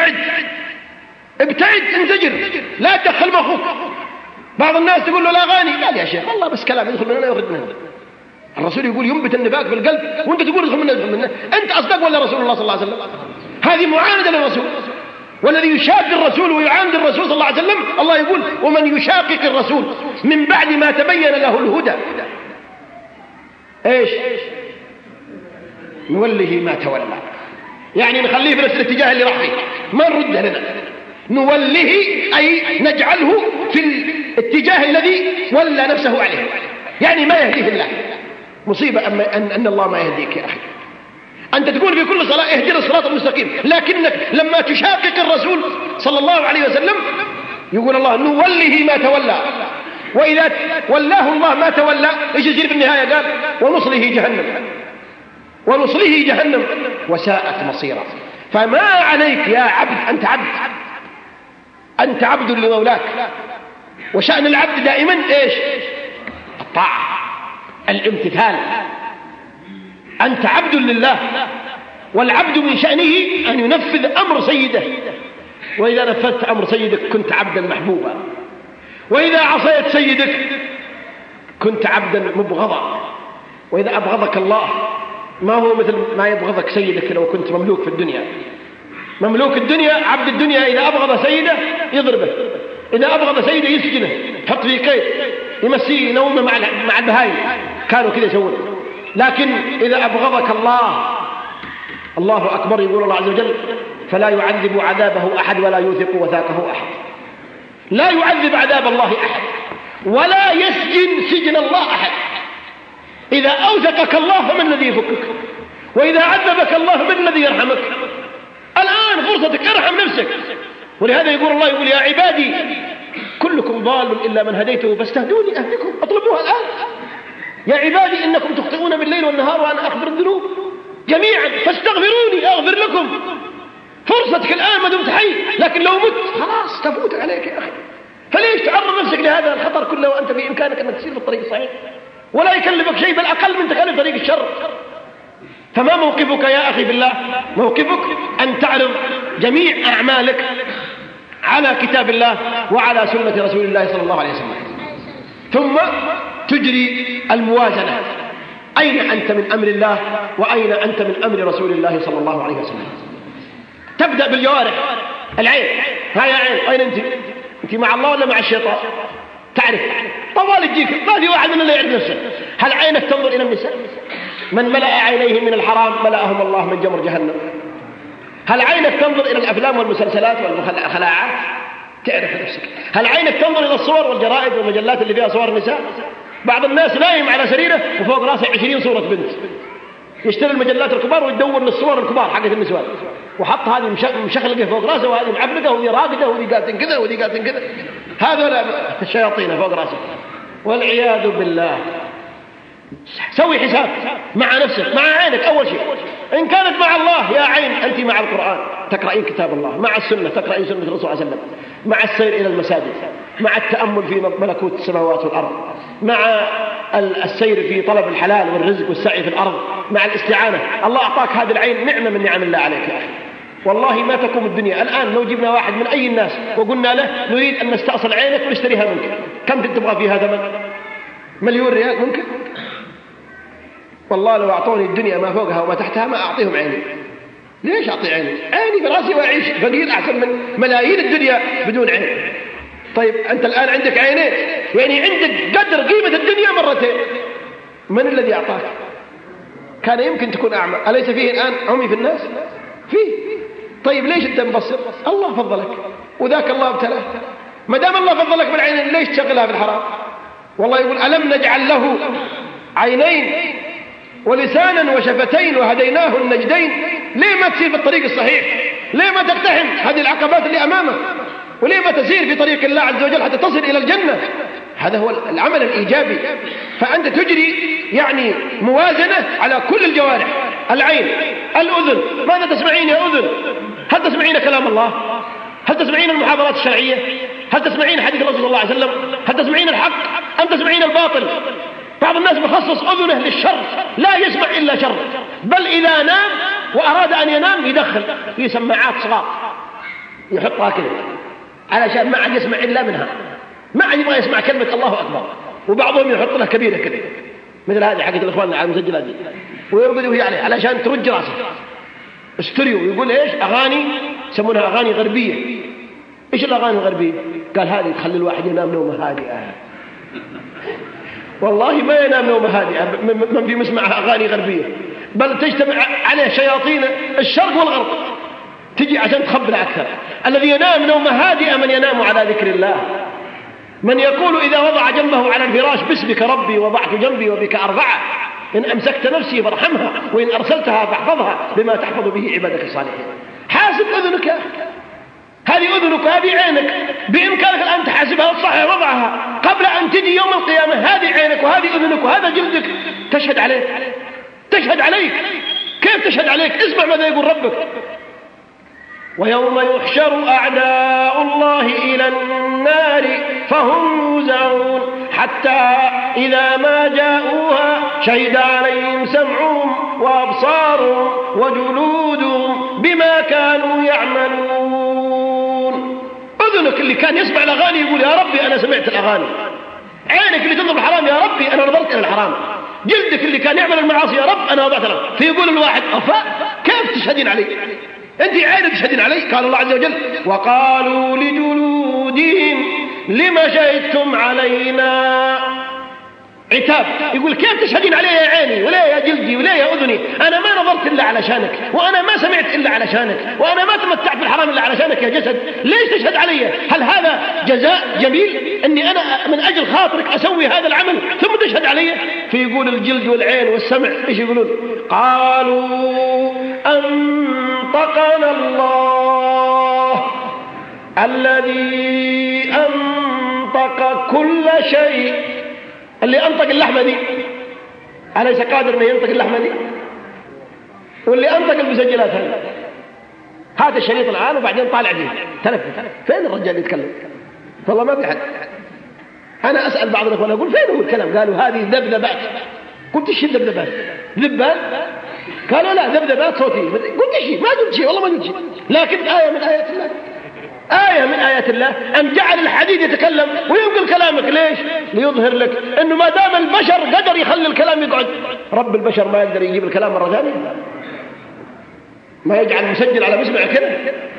ابتعد انزجر، لا تدخل مخك. بعض الناس تقول له لا غاني، قال يا شيخ الله بس كلام يدخل مننا يخرج مننا. الرسول يقول ينبت النفاق في القلب وانت تقول يدخل مننا. انت اصدق ولا رسول الله صلى الله عليه وسلم؟ هذه معاندة للرسول. والذي يشاق الرسول ويعاند الرسول صلى الله عليه وسلم الله يقول ومن يشاقق الرسول من بعد ما تبين له الهدى ايش؟ نوله ما تولى. يعني نخليه في نفس الاتجاه اللي راح فيه، ما نرده لنا. نوله أي نجعله في الاتجاه الذي ولى نفسه عليه، يعني ما يهديه الله. مصيبة أن الله ما يهديك يا أخي. أنت تقول في كل صلاة اهدنا الصراط المستقيم، لكنك لما تشاقق الرسول صلى الله عليه وسلم يقول الله نوله ما تولى. وإذا ولاه الله ما تولى إيش يصير في النهاية؟ قال ونصله جهنم وساءت مصيرا. فما عليك يا عبد، أنت عبد لمولاك، وشأن العبد دائما إيش؟ الطاعة، الامتثال. أنت عبد لله، والعبد من شأنه أن ينفذ أمر سيده، وإذا نفذت أمر سيدك كنت عبدا محبوبا، وإذا عصيت سيدك كنت عبدا مبغضا. وإذا أبغضك الله ما هو مثل ما يبغضك سيدك لو كنت مملوك في الدنيا. مملوك الدنيا عبد الدنيا إذا أبغض سيده يضربه، إذا أبغض سيده يسجنه، يحط فيه قيد، يمسيه نومه مع البهايم، كانوا كذا يسوون. لكن إذا أبغضك الله أكبر، يقول الله عز وجل فلا يعذب عذابه أحد ولا يوثق وثاقه أحد. لا يعذب عذاب الله أحد، ولا يسجن سجن الله أحد. إذا أوثقك الله فمن الذي يفكك؟ وإذا عذبك الله من الذي يرحمك؟ الآن فرصتك، ارحم نفسك. ولهذا يقول الله يقول: يا عبادي كلكم ضال إلا من هديته فاستهدوني أهدكم. اطلبوها الآن. يا عبادي إنكم تخطئون بالليل والنهار وأنا أغفر الذنوب جميعا فاستغفروني أغفر لكم. فرصتك الآن ما دمت حي، لكن لو مت خلاص تفوت عليك يا أخي. فليش تعرض نفسك لهذا الخطر كله وأنت في إمكانك أنك تسير في الطريق الصحيح ولا يكلفك شيء، بل أقل من تكلف طريق الشر. فما موقفك يا أخي بالله؟ موقفك أن تعرض جميع أعمالك على كتاب الله وعلى سنة رسول الله صلى الله عليه وسلم، ثم تجري الموازنة. أين أنت من أمر الله وأين أنت من أمر رسول الله صلى الله عليه وسلم؟ تبدأ بالجوارح. العين، هاي عين، أين أنت مع الله ولا مع الشيطان؟ تعرف طوال تجيك، ما في واحد من اللي يعرف نفسه. هل عينك تنظر إلى النساء؟ من ملأ عينيه من الحرام ملأهم الله من جمر جهنم. هل عينك تنظر إلى الأفلام والمسلسلات والخلاعات؟ تعرف نفسك. هل عينك تنظر إلى الصور والجرائد والمجلات اللي فيها صور النساء؟ بعض الناس نايم على سريره وفوق راسه 20 صورة بنت، يشتري المجلات الكبار ويدور للصور الكبار حقت النسوان، وحط هذه مشخلقه فوق راسه وهذه معبلقه وهذه راقده وهذه قالت كذا وهذه قالت كذا. هذول الشياطين فوق راسه والعياذ بالله. سوي حساب مع نفسك، مع عينك أول شيء. إن كانت مع الله يا عين أنت مع القرآن تقرأين كتاب الله، مع السنة تقرأين سنة الرسول صلى الله عليه وسلم، مع السير إلى المساجد، مع التأمل في ملكوت السماوات والأرض، مع السير في طلب الحلال والرزق والسعي في الأرض، مع الاستعانة. الله أعطاك هذه العين نعمة من نعم الله عليك يا أخي. والله ما تقوم الدنيا. الآن لو جبنا واحد من أي الناس وقلنا له نريد أن نستأصل عينك ونشتريها منك، كم تبغى فيها ثمن؟ 1,000,000 ريال ممكن؟ والله لو أعطوني الدنيا ما فوقها وما تحتها ما أعطيهم عيني. ليش أعطي عيني؟ عيني براسي وأعيش فقير أحسن من ملايين الدنيا بدون عين. طيب أنت الآن عندك عينين، يعني عندك قدر قيمة الدنيا مرتين. من الذي أعطاك؟ كان يمكن تكون أعمى، أليس فيه الآن عمي في الناس؟ فيه. طيب ليش أنت مبصر؟ الله فضلك وذاك الله ابتلاه. ما دام الله فضلك بالعينين ليش تشغلها في الحرام؟ والله يقول: ألم نجعل له عينين ولسانا وشفتين وهديناه النجدين. ليه ما تسير في الطريق الصحيح؟ ليه ما تقتحم هذه العقبات اللي أمامك؟ وليه ما تسير في طريق الله عز وجل حتى تصل إلى الجنة؟ هذا هو العمل الإيجابي. فأنت تجري يعني موازنة على كل الجوارح. العين، الأذن، ماذا تسمعين يا أذن؟ هل تسمعين كلام الله؟ هل تسمعين المحاضرات الشرعية؟ هل تسمعين حديث الرسول صلى الله عليه وسلم؟ هل تسمعين الحق أم تسمعين الباطل؟ بعض الناس مخصص أذنه للشر، لا يسمع إلا شر، بل إذا نام وأراد أن ينام يدخل في سماعات صغار يحطها كذا علشان ما عاد يسمع إلا منها، ما عاد يبغى يسمع كلمة الله أكبر. وبعضهم يحط له كبيرة كذا مثل هذه حقت الإخوان على المسجلات دي ويرقد وهي عليه علشان ترج راسه. استريو يقول إيش؟ أغاني يسمونها أغاني غربية. إيش الأغاني الغربية؟ قال هذه تخلي الواحد ينام نومه هادئة. والله ما ينام نومه هادئة من في مسمعها أغاني غربية، بل تجتمع عليه شياطين الشرق والغرب تجي عشان تخبر أكثر. الذي ينام نومه هادئة من ينام على ذكر الله، من يقول إذا وضع جنبه على الفراش: باسمك ربي وضعت جنبي وبك أرفعه، إن أمسكت نفسي فارحمها وإن أرسلتها فاحفظها بما تحفظ به عبادك الصالحين. حاسب أذنك يا أخي، هذه أذنك وهذه عينك، بإمكانك الآن تحاسبها وتصحح وضعها قبل أن تجي يوم القيامة. هذه عينك وهذه أذنك وهذا جلدك تشهد عليك، تشهد عليك. كيف تشهد عليك؟ اسمع ماذا يقول ربك: ويوم يحشر أعداء الله إلى النار فهم يوزعون حتى إذا ما جاءوها شهد عليهم سمعهم وأبصارهم وجلودهم بما كانوا يعملون. أذنك اللي كان يسمع الأغاني يقول: يا ربي أنا سمعت الأغاني. عينك اللي تنظر الحرام: يا ربي أنا نظرت إلى الحرام. جلدك اللي كان يعمل المعاصي: يا رب أنا وضعت له. فيقول الواحد: كيف تشهدين علي؟ أنت عينك تشهدين علي؟ قال الله عز وجل: وقالوا لجلودهم لما شهدتم علينا. عتاب، يقول كيف تشهدين علي يا عيني ولا يا جلدي ولا يا أذني؟ أنا ما نظرت إلا علشانك، وأنا ما سمعت إلا علشانك، وأنا ما تمتعت بالحرام إلا علشانك يا جسد، ليش تشهد علي؟ هل هذا جزاء جميل أني أنا من أجل خاطرك أسوي هذا العمل ثم تشهد علي؟ فيقول الجلد والعين والسمع إيش يقولون؟ قالوا أنطقنا الله الذي أنطق كل شيء. اللي أنطق اللحمة دي أليس قادر أن ينطق اللحمة دي؟ واللي أنطق المسجلات هذا الشريط الآن وبعدين طالع فيه تلف. فين الرجال يتكلم؟ والله ما في حد. أنا أسأل بعض الأخوان أقول فين هو الكلام؟ قالوا هذه ذبذبات. قلت إيش الذبذبات؟ ذبان؟ قالوا لا ذبذبات صوتية. قلت إيش؟ ما قلت شيء والله ما قلت شيء، لكن آية من آيات الله، آية من آيات الله أن جعل الحديد يتكلم وينقل كلامك. ليش؟ ليظهر لك أنه ما دام البشر قدر يخلي الكلام يقعد، رب البشر ما يقدر يجيب الكلام مرة ثانية، ما يجعل مسجل على مسمع كده.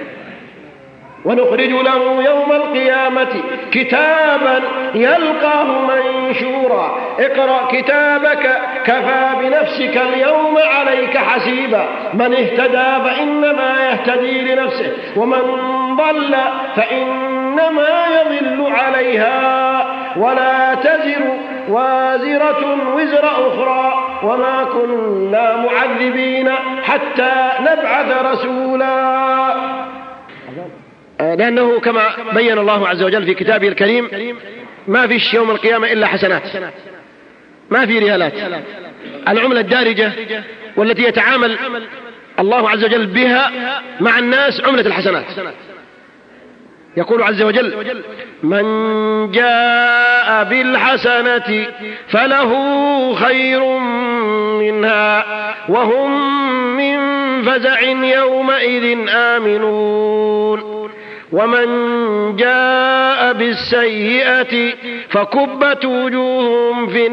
ونخرج له يوم القيامة كتابا يلقاه منشورا اقرأ كتابك كفى بنفسك اليوم عليك حسيبا من اهتدى فإنما يهتدي لنفسه ومن ضل فإنما يضل عليها ولا تزر وازرة وزر أخرى وما كنا معذبين حتى نبعث رسولا. لأنه كما بين الله عز وجل في كتابه الكريم ما فيش يوم القيامة إلا حسنات، ما في ريالات. العملة الدارجة والتي يتعامل الله عز وجل بها مع الناس عملة الحسنات. يقول عز وجل من جاء بالحسنة فله خير منها وهم من فزع يومئذ آمنون ومن جاء بالسيئة فكبت وجوههم في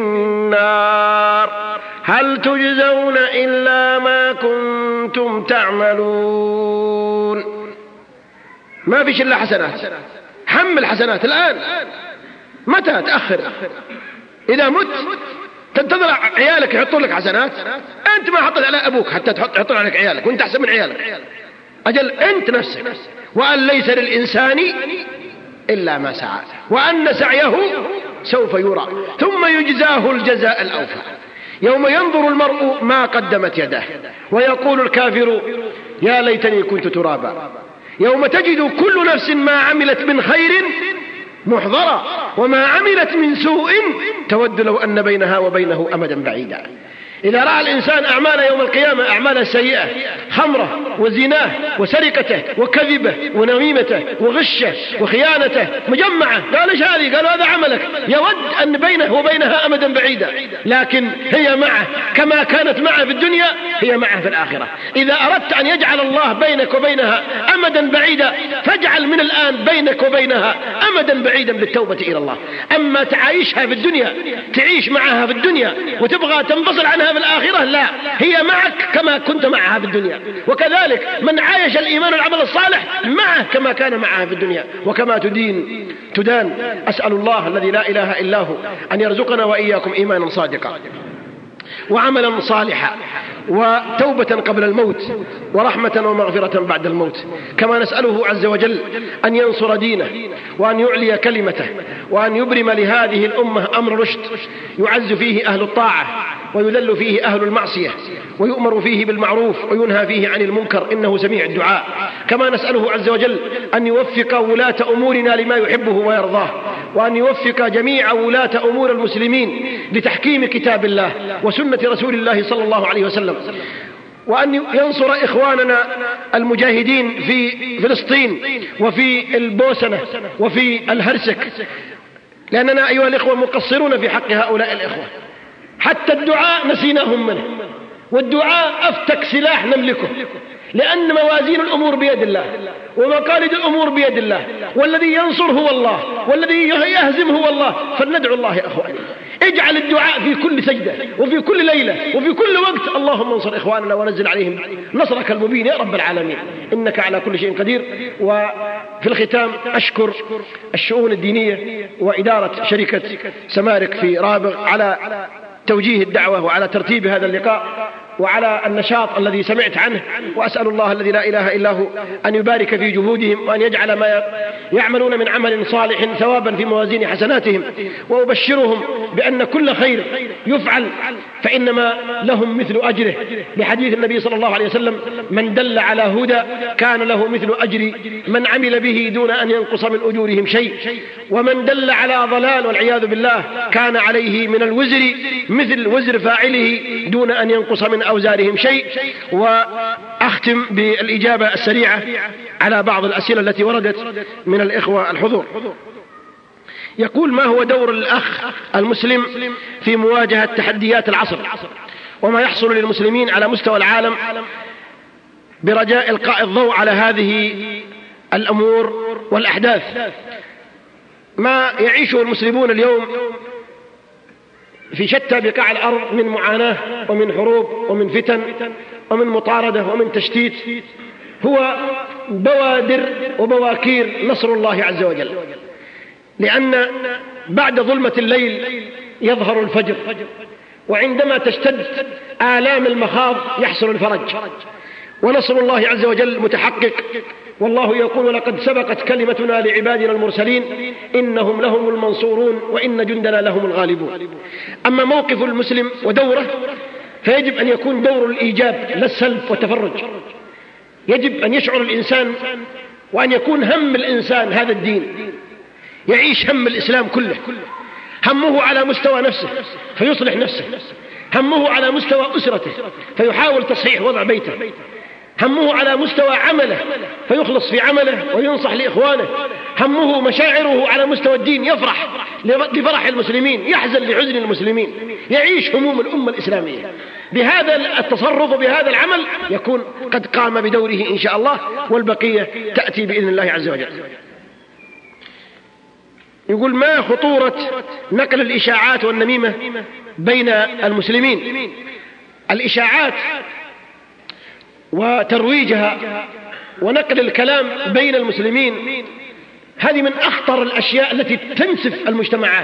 النار هل تجزون إلا ما كنتم تعملون. ما فيش إلا حسنات. حمل حسنات الآن، متى تأخر؟ إذا مت تنتظر عيالك يحطوا لك حسنات؟ أنت ما حطت على أبوك حتى يحطوا عليك عيالك وأنت أحسن من عيالك. أجل أنت نفسك. وأن ليس للإنسان إلا ما سعى وأن سعيه سوف يرى ثم يجزاه الجزاء الأوفى يوم ينظر المرء ما قدمت يداه ويقول الكافر يا ليتني كنت ترابا يوم تجد كل نفس ما عملت من خير محضرا وما عملت من سوء تود لو أن بينها وبينه أمدا بعيدا. إذا رأى الإنسان أعمال يوم القيامة أعمال سيئة، خمرة وزناه وسرقته وكذبه ونميمته وغشه وخيانته مجمعة، قال إيش هذه؟ قالوا هذا عملك، يود أن بينه وبينها أمدا بعيدا، لكن هي معه كما كانت معه في الدنيا هي معه في الآخرة. إذا أردت أن يجعل الله بينك وبينها أمدا بعيدا فاجعل من الآن بينك وبينها أمدا بعيدا بالتوبة إلى الله. أما تعايشها في الدنيا، تعيش معها في الدنيا وتبغى تنفصل عنها في الآخرة، لا، هي معك كما كنت معها في الدنيا. وكذلك من عايش الإيمان والعمل الصالح معه كما كان معها في الدنيا، وكما تدان. أسأل الله الذي لا إله إلا هو أن يرزقنا وإياكم إيمانا صادقا وعملا صالحا وتوبة قبل الموت ورحمة ومغفرة بعد الموت. كما نسأله عز وجل أن ينصر دينه وأن يعلي كلمته وأن يبرم لهذه الأمة أمر رشد يعز فيه أهل الطاعة ويذل فيه أهل المعصية ويؤمر فيه بالمعروف وينهى فيه عن المنكر إنه سميع الدعاء. كما نسأله عز وجل أن يوفق ولاة أمورنا لما يحبه ويرضاه وأن يوفق جميع ولاة أمور المسلمين لتحكيم كتاب الله وسنة رسول الله صلى الله عليه وسلم، وأن ينصر إخواننا المجاهدين في فلسطين وفي البوسنة وفي الهرسك، لأننا أيها الإخوة مقصرون في حق هؤلاء الإخوة. حتى الدعاء نسيناهم منه، والدعاء أفتك سلاح نملكه، لأن موازين الأمور بيد الله ومقاليد الأمور بيد الله، والذي ينصر هو الله والذي يهزم هو الله. فلندعو الله يا أخواني، اجعل الدعاء في كل سجدة وفي كل ليلة وفي كل وقت، اللهم انصر إخواننا ونزل عليهم نصرك المبين يا رب العالمين، إنك على كل شيء قدير. في الختام أشكر الشؤون الدينية وإدارة شركة سمارك في رابغ على توجيه الدعوة وعلى ترتيب هذا اللقاء وعلى النشاط الذي سمعت عنه، وأسأل الله الذي لا إله إلا هو أن يبارك في جهودهم وأن يجعل ما يعملون من عمل صالح ثوابا في موازين حسناتهم، وأبشرهم بأن كل خير يفعل فإنما لهم مثل أجره، لحديث النبي صلى الله عليه وسلم: من دل على هدى كان له مثل أجر من عمل به دون أن ينقص من أجورهم شيء، ومن دل على ضلال والعياذ بالله كان عليه من الوزر مثل وزر فاعله دون أن ينقص من أوزارهم شيء. وأختم بالإجابة السريعة على بعض الأسئلة التي وردت من الإخوة الحضور. يقول: ما هو دور الأخ المسلم في مواجهة تحديات العصر، وما يحصل للمسلمين على مستوى العالم، برجاء إلقاء الضوء على هذه الأمور والأحداث. ما يعيشه المسلمون اليوم في شتى بقاع الأرض من معاناة ومن حروب ومن فتن ومن مطاردة ومن تشتيت هو بوادر وبواكير نصر الله عز وجل، لأن بعد ظلمة الليل يظهر الفجر، وعندما تشتد آلام المخاض يحصل الفرج، ونصر الله عز وجل متحقق. والله يقول: لقد سبقت كلمتنا لعبادنا المرسلين إنهم لهم المنصورون وإن جندنا لهم الغالبون. أما موقف المسلم ودوره فيجب أن يكون دور الإيجاب لا السلب والتفرج. يجب أن يشعر الإنسان وأن يكون هم الإنسان هذا الدين، يعيش هم الإسلام كله، همه على مستوى نفسه فيصلح نفسه، همه على مستوى أسرته فيحاول تصحيح وضع بيته، همه على مستوى عمله فيخلص في عمله وينصح لإخوانه، همه مشاعره على مستوى الدين يفرح لفرح المسلمين، يحزن لحزن المسلمين، يعيش هموم الأمة الإسلامية. بهذا التصرف وبهذا العمل يكون قد قام بدوره إن شاء الله، والبقية تأتي بإذن الله عز وجل. يقول: ما خطورة نقل الإشاعات والنميمة بين المسلمين؟ الإشاعات وترويجها ونقل الكلام بين المسلمين هذه من أخطر الأشياء التي تنسف المجتمعات،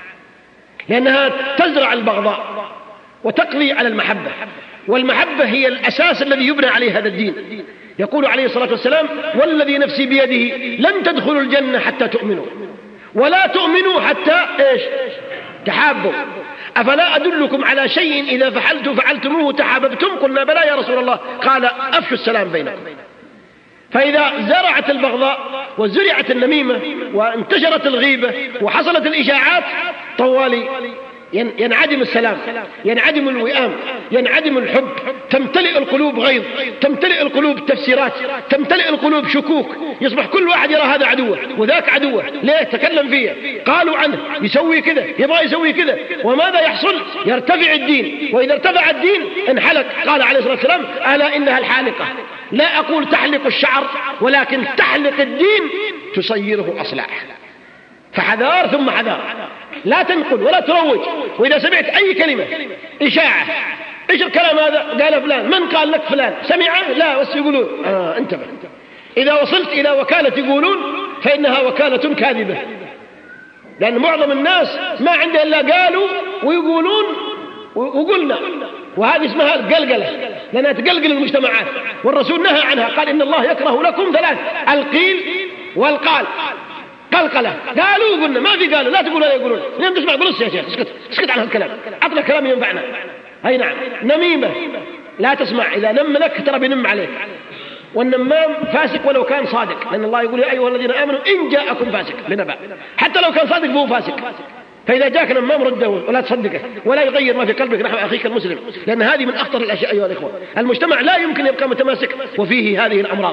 لأنها تزرع البغضاء وتقضي على المحبة، والمحبة هي الأساس الذي يبنى عليه هذا الدين. يقول عليه الصلاة والسلام: والذي نفسي بيده لن تدخلوا الجنة حتى تؤمنوا، ولا تؤمنوا حتى تحابوا. أفلا أدلكم على شيء إذا فعلتموه تحاببتم؟ قلنا: بلى يا رسول الله. قال: أفشوا السلام بينكم. فإذا زرعت البغضاء وزرعت النميمة وانتشرت الغيبة وحصلت الإشاعات طوالي ينعدم السلام، ينعدم الوئام، ينعدم الحب، تمتلئ القلوب غيظ، تمتلئ القلوب تفسيرات، تمتلئ القلوب شكوك، يصبح كل واحد يرى هذا عدوه وذاك عدوه. ليه؟ تكلم فيه، قالوا عنه، يسوي كذا، يبغى يسوي كذا، وماذا يحصل؟ يرتفع الدين، وإذا ارتفع الدين انحلق. قال عليه الصلاة والسلام: ألا إنها الحالقة، لا أقول تحلق الشعر ولكن تحلق الدين تصيره أصلاح. فحذار ثم حذار، لا تنقل ولا تروج. وإذا سمعت أي كلمة إشاعة: إيش الكلام هذا؟ قال فلان. من قال لك فلان؟ سمعه؟ لا، بس يقولون. انتبه، إذا وصلت إلى وكالة يقولون فإنها وكالة كاذبة، لأن معظم الناس ما عنده إلا قالوا ويقولون وقلنا، وهذه اسمها القلقلة، لأنها تقلقل المجتمعات، والرسول نهى عنها، قال: إن الله يكره لكم ثلاث: القيل والقال. قلقلة، قالوا وقلنا، ما في قالوا. لا تقول ولا يقولون. لم تسمع؟ قلص يا شيخ، اسكت عن هالكلام، عطنا كلام ينفعنا. أي نعم. نميمة، لا تسمع، إذا نم لك ترى بينم عليك، والنمام فاسق ولو كان صادق، لأن الله يقول: يا أيها الذين آمنوا إن جاءكم فاسق بنبأ، حتى لو كان صادق فهو فاسق. فإذا جاءك نمام رده ولا تصدقه ولا يغير ما في قلبك نحو أخيك المسلم، لأن هذه من أخطر الأشياء أيها الإخوة. المجتمع لا يمكن يبقى متماسك وفيه هذه الأمراض.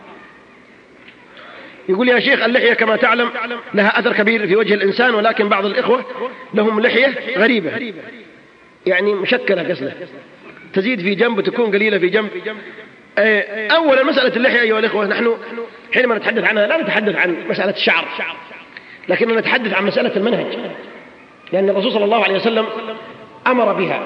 يقول: يا شيخ، اللحية كما تعلم لها أثر كبير في وجه الإنسان، ولكن بعض الإخوة لهم لحية غريبة، يعني مشكلة قصده، تزيد في جنب وتكون قليلة في جنب. أولا مسألة اللحية أيها الإخوة، نحن حينما نتحدث عنها لا نتحدث عن مسألة الشعر، لكننا نتحدث عن مسألة المنهج، لأن الرسول صلى الله عليه وسلم أمر بها،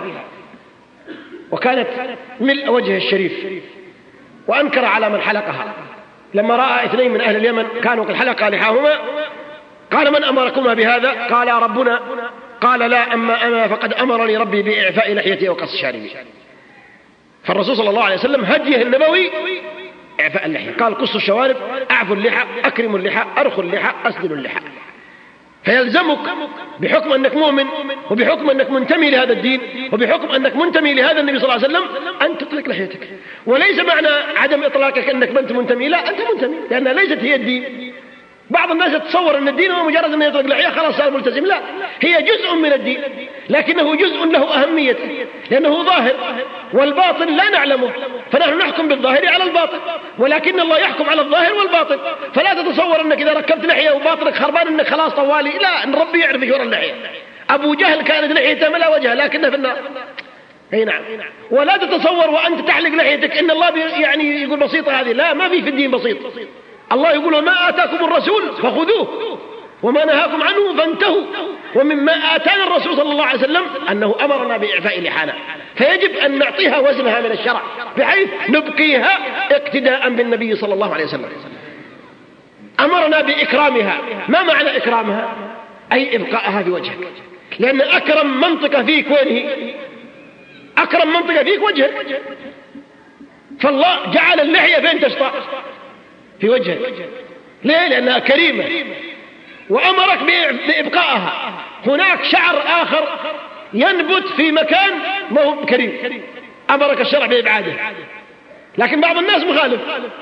وكانت ملء وجه الشريف، وأنكر على من حلقها، لما رأى 2 من أهل اليمن كانوا قد حلقا لحاهما قال: من أمركما بهذا؟ قال: ربنا. قال: لا، أما أنا فقد أمرني ربي بإعفاء لحيتي وقص شاربي. فالرسول صلى الله عليه وسلم هديه النبوي إعفاء اللحية، قال: قصوا الشوارب، أعفوا اللحى، أكرموا اللحى، أرخوا اللحى، أسدلوا اللحى. فيلزمك بحكم أنك مؤمن، وبحكم أنك منتمي لهذا الدين، وبحكم أنك منتمي لهذا النبي صلى الله عليه وسلم أن تطلق لحيتك. وليس معنى عدم إطلاقك أنك ما أنت منتمي، لا، أنت منتمي، لأنها ليست هي الدين. بعض الناس يتصور أن الدين هو مجرد أنه يطلق لحية خلاص صار ملتزم، لا، هي جزء من الدين، لكنه جزء له أهميته، لأنه ظاهر، والباطن لا نعلمه، فنحن نحكم بالظاهر على الباطن، ولكن الله يحكم على الظاهر والباطن. فلا تتصور أنك إذا ركبت لحية وباطنك خربان أنك خلاص طوالي، لا، أن ربي يعرف شور اللحية. أبو جهل كانت لحيته ملا وجهه لكنها في النار. اي نعم. ولا تتصور وأنت تحلق لحيتك إن الله يعني يقول بسيطة هذه، لا، ما في الدين بسيط. الله يقول: وما آتاكم الرسول فخذوه وما نهاكم عنه فانتهوا. ومما آتانا الرسول صلى الله عليه وسلم أنه أمرنا بإعفاء لحانا، فيجب أن نعطيها وزنها من الشرع بحيث نبقيها اقتداء بالنبي صلى الله عليه وسلم. أمرنا بإكرامها. ما معنى إكرامها؟ أي إبقاءها في وجهك، لأن أكرم منطقة فيك وين هي؟ أكرم منطقة فيك وجهك. فالله جعل اللحية فين تشطأ؟ في وجهك. ليه؟ لأنها كريمة، وأمرك بإبقائها. هناك شعر آخر ينبت في مكان ما هو كريم، أمرك الشرع بإبعاده. لكن بعض الناس مخالف،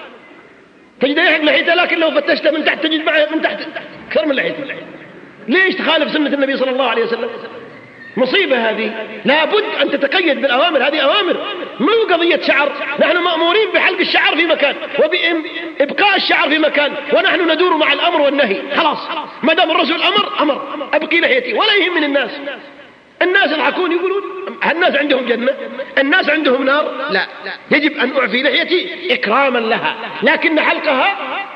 تجد يحق لحيته، لكن لو فتشته من تحت تجد معه من تحت أكثر من لحيته. ليش تخالف سنة النبي صلى الله عليه وسلم؟ مصيبة هذه. لابد أن تتقيد بالأوامر، هذه أوامر، مو قضية شعر. نحن مأمورين بحلق الشعر في مكان وبإبقاء الشعر في مكان، ونحن ندور مع الأمر والنهي. خلاص، ما دام الرسول أمر أبقي لحيتي، ولا يهمني الناس. الناس يضحكون يقولون الناس عندهم جنة، الناس عندهم نار. لا، يجب أن أعفي لحيتي إكراما لها، لكن حلقها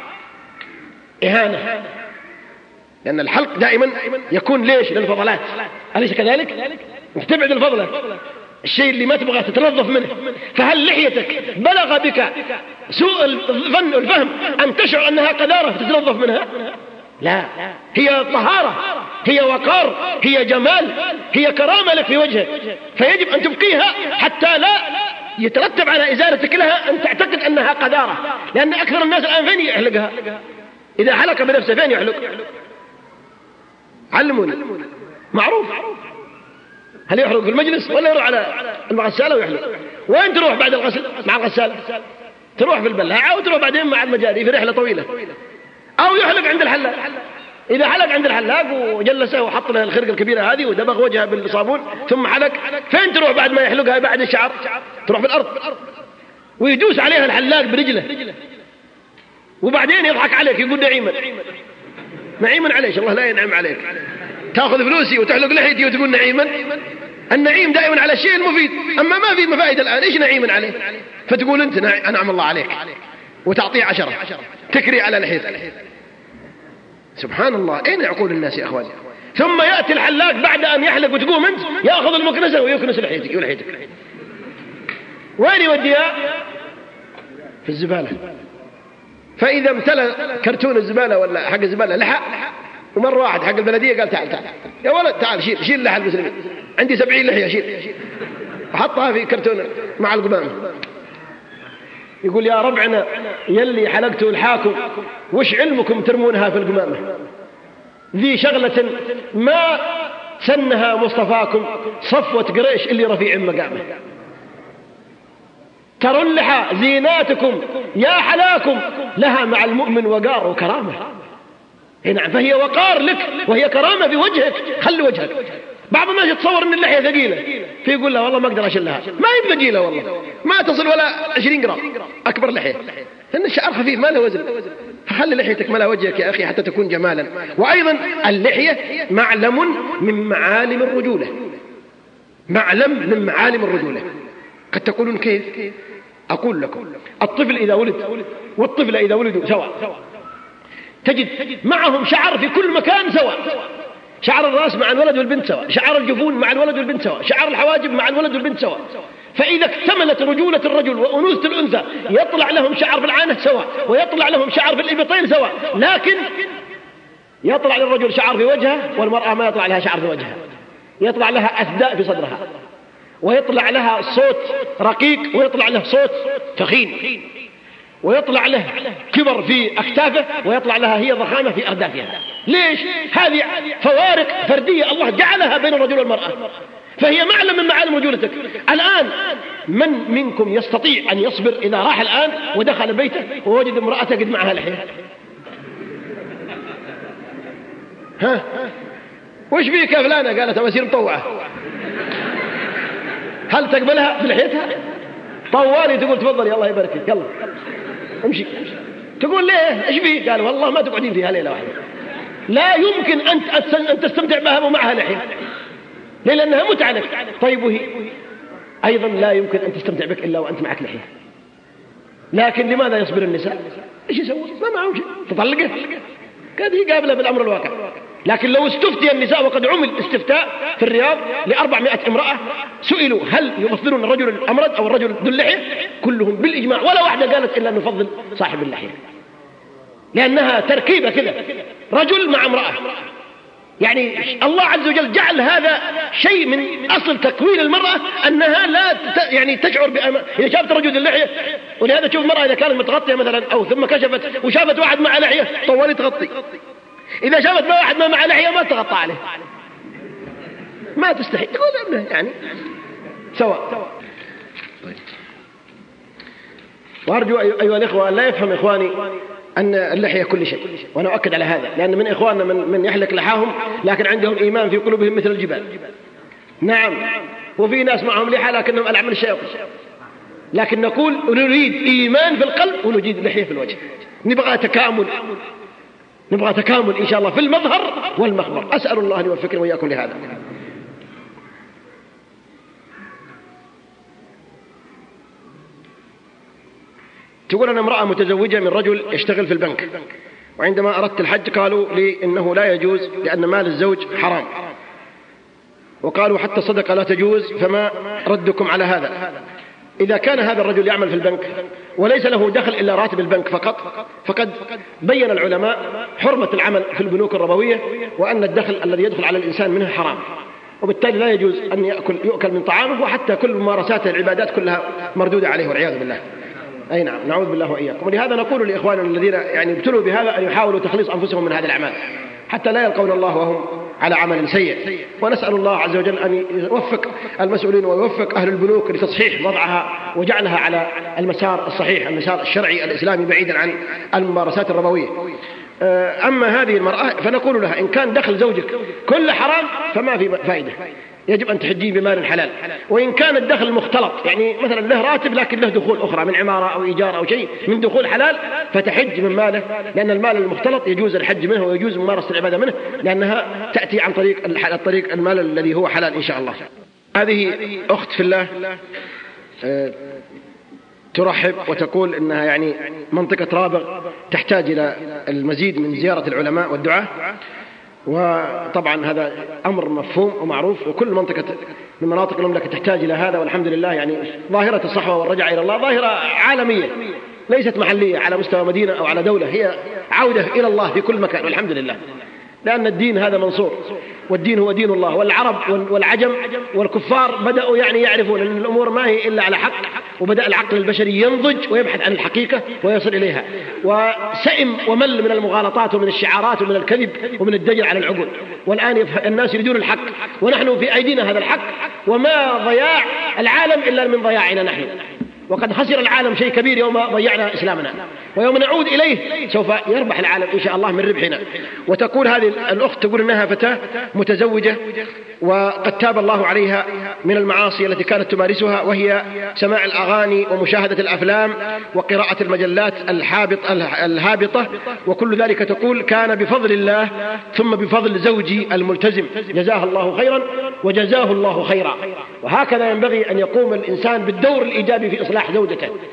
إهانة، لأن الحلق دائما يكون ليش؟ للفضلات، أليس كذلك؟ تبعد الفضلة، الشيء اللي ما تبغى تتنظف منه. فهل لحيتك بلغ بك سوء الظن والفهم أن تشعر أنها قذارة تتنظف منها؟ لا، هي طهارة، هي وقار، هي جمال، هي كرامة لك في وجهك، فيجب أن تبقيها حتى لا يترتب على إزالتك لها أن تعتقد أنها قذارة. لأن أكثر الناس الآن فين يحلقها؟ إذا حلق بنفسه فين يحلق؟ علموني. معروف. هل يحلق في المجلس ولا يروح على الغسالة ويحلق؟ وين تروح بعد الغسل مع الغسالة؟ تروح في البلاعة وتروح بعدين مع المجاري في رحلة طويلة، أو يحلق عند الحلاق. إذا حلق عند الحلاق وجلسه وحط له الخرقة الكبيرة هذه ودبغ وجهه بالصابون ثم حلق، فين تروح بعد ما يحلقها بعد الشعر؟ تروح في الأرض ويدوس عليها الحلاق برجله، وبعدين يضحك عليك يقول نعيما عليك، الله لا ينعم عليك، تأخذ فلوسي وتحلق لحيتي وتقول نعيما. النعيم دائما على الشيء المفيد، أما ما في مفائد الآن إيش نعيما عليه؟ فتقول أنت أنعم الله عليك وتعطيه 10 تكري على لحيتك. سبحان الله، أين عقول الناس يا أخواني؟ ثم يأتي الحلاق بعد أن يحلق وتقوم أنت يأخذ المكنسة ويكنس لحيتك ولحيتك. وين يوديها؟ في الزبالة. فإذا امتلأ كرتون الزبالة ولا حق الزبالة لحى، ومرة واحد حق البلدية قال تعال يا ولد تعال شيل لحى المسلمين، عندي 70 لحية شيل، وحطها في كرتون مع القمامة. يقول يا ربعنا يلي حلقتوا لحاكم وش علمكم ترمونها في القمامة؟ ذي شغلة ما سنها مصطفاكم صفوة قريش اللي رفيع مقامه. تروا اللحى زيناتكم يا حلاكم، لها مع المؤمن وقار وكرامة. نعم، فهي وقار لك وهي كرامة في وجهك. خلي وجهك. بعض الناس يتصور ان اللحية ثقيلة، فيقول له والله ما اقدر اشيلها، ما هي ثقيلة والله، ما تصل ولا 20 جرام اكبر لحية، لان الشعر خفيف ما له وزن. فخلي لحيتك ملا وجهك يا اخي حتى تكون جمالا. وايضا اللحية معلم من معالم الرجولة، معلم من معالم الرجولة. قد تقولون كيف؟ اقول لكم، الطفل اذا ولد والطفل اذا ولدوا سواء، تجد معهم شعر في كل مكان سواء، شعر الراس مع الولد والبنت سواء، شعر الجفون مع الولد والبنت سواء، شعر الحواجب مع الولد والبنت سواء. فإذا اكتملت رجولة الرجل وأنوثة الأنثى يطلع لهم شعر في العانة سواء، ويطلع لهم شعر في الإبطين سواء، لكن يطلع للرجل شعر في وجهه والمرأة ما يطلع لها شعر في وجهها. يطلع لها أثداء في صدرها، ويطلع لها صوت رقيق، ويطلع له صوت ثخين، ويطلع له كبر في أكتافه، ويطلع لها هي ضخامة في أردافها. ليش؟ هذه فوارق فردية الله جعلها بين الرجل والمرأة، فهي معلم من معالم رجولتك. الآن من منكم يستطيع أن يصبر إذا راح الآن ودخل بيته ووجد امرأته قد معها لحية؟ ها؟ وش فيك يا فلانة؟ قالت أسير مطوعة. هل تقبلها بلحيتها؟ طوالي تقول تفضلي الله يبارك فيك يلا امشي. تقول ليه؟ ايش فيه؟ قال والله ما تقعدين فيها ليلة واحدة. لا يمكن أن تستمتع بها ومعها لحية، لأنها متعة لك. طيب وهي أيضا لا يمكن أن تستمتع بك إلا وأنت معك لحية. لكن لماذا يصبر النساء؟ ايش يسوي؟ ما معهم شيء، تطلقه هذه قابلة بالأمر الواقع. لكن لو استفتي النساء، وقد عمل استفتاء في الرياض ل400 امرأة سئلوا هل يفضلون الرجل الأمرد أو الرجل ذو اللحية، كلهم بالإجماع ولا واحدة قالت إلا أن نفضل صاحب اللحية، لأنها تركيبة كذا رجل مع امرأة. يعني الله عز وجل جعل هذا شيء من أصل تكوين المرأة، أنها لا يعني تشعر إذا شافت الرجل اللحية. ولهذا تشوف المرأة إذا كانت متغطية مثلا أو ثم كشفت وشافت واحد مع لحية طوالي تغطي، إذا شافت واحد ما مع لحية ما تغطى عليه، ما تستحي تقول يعني سواء. وأرجو أيها الإخوة أن لا يفهم إخواني أن اللحية كل شيء، وأنا أؤكد على هذا، لأن من إخواننا من يحلق لحاهم لكن عندهم إيمان في قلوبهم مثل الجبال. نعم، وفي ناس معهم لحى لكنهم ألعن من الشياطين. لكن نقول نريد إيمان في القلب ونريد لحية في الوجه. نبغى تكامل إن شاء الله في المظهر والمخبر. أسأل الله أن يوفقنا وإياكم لهذا. تقول أنا امرأة متزوجة من رجل يشتغل في البنك، وعندما أردت الحج قالوا لي إنه لا يجوز لأن مال الزوج حرام، وقالوا حتى الصدقة لا تجوز، فما ردكم على هذا؟ إذا كان هذا الرجل يعمل في البنك وليس له دخل إلا راتب البنك فقط، فقد بين العلماء حرمة العمل في البنوك الربوية، وأن الدخل الذي يدخل على الإنسان منه حرام، وبالتالي لا يجوز أن يؤكل من طعامه، وحتى كل ممارساته العبادات كلها مردودة عليه والعياذ بالله. أي نعم، نعوذ بالله وإياكم. ولهذا نقول لإخواننا الذين يعني ابتلوا بهذا أن يحاولوا تخليص أنفسهم من هذه الأعمال حتى لا يلقون الله وهم على عمل سيء. ونسأل الله عز وجل أن يوفق المسؤولين ويوفق أهل البنوك لتصحيح وضعها وجعلها على المسار الصحيح، المسار الشرعي الإسلامي بعيدا عن الممارسات الربوية. أما هذه المرأة فنقول لها إن كان دخل زوجك كل حرام فما في فائدة، يجب أن تحجين بمال حلال. وإن كان الدخل مختلط، يعني مثلا له راتب لكن له دخول أخرى من عمارة أو إيجار أو شيء من دخول حلال، فتحج من ماله، لأن المال المختلط يجوز الحج منه ويجوز ممارسة العبادة منه، لأنها تأتي عن طريق المال الذي هو حلال إن شاء الله. هذه أخت في الله ترحب وتقول إنها يعني منطقة رابغ تحتاج إلى المزيد من زيارة العلماء والدعاة، وطبعا هذا أمر مفهوم ومعروف، وكل منطقة من مناطق المملكة تحتاج إلى هذا. والحمد لله يعني ظاهرة الصحوة والرجعة إلى الله ظاهرة عالمية ليست محلية على مستوى مدينة أو على دولة، هي عودة إلى الله في كل مكان والحمد لله، لأن الدين هذا منصور، والدين هو دين الله. والعرب والعجم والكفار بدأوا يعني يعرفون أن الأمور ما هي إلا على حق، وبدأ العقل البشري ينضج ويبحث عن الحقيقة ويصل إليها، وسئم ومل من المغالطات ومن الشعارات ومن الكذب ومن الدجل على العقول. والآن الناس يريدون الحق، ونحن في أيدينا هذا الحق، وما ضياع العالم إلا من ضياعنا نحن. وقد خسر العالم شيء كبير يوم ضيعنا إسلامنا، ويوم نعود إليه سوف يربح العالم إن شاء الله من ربحنا. وتقول هذه الأخت تقول إنها فتاة متزوجة وقد تاب الله عليها من المعاصي التي كانت تمارسها، وهي سماع الأغاني ومشاهدة الأفلام وقراءة المجلات الهابطة وكل ذلك. تقول كان بفضل الله ثم بفضل زوجي الملتزم جزاه الله خيرا وجزاه الله خيرا. وهكذا ينبغي أن يقوم الإنسان بالدور الإيجابي في إصلاح زوجته،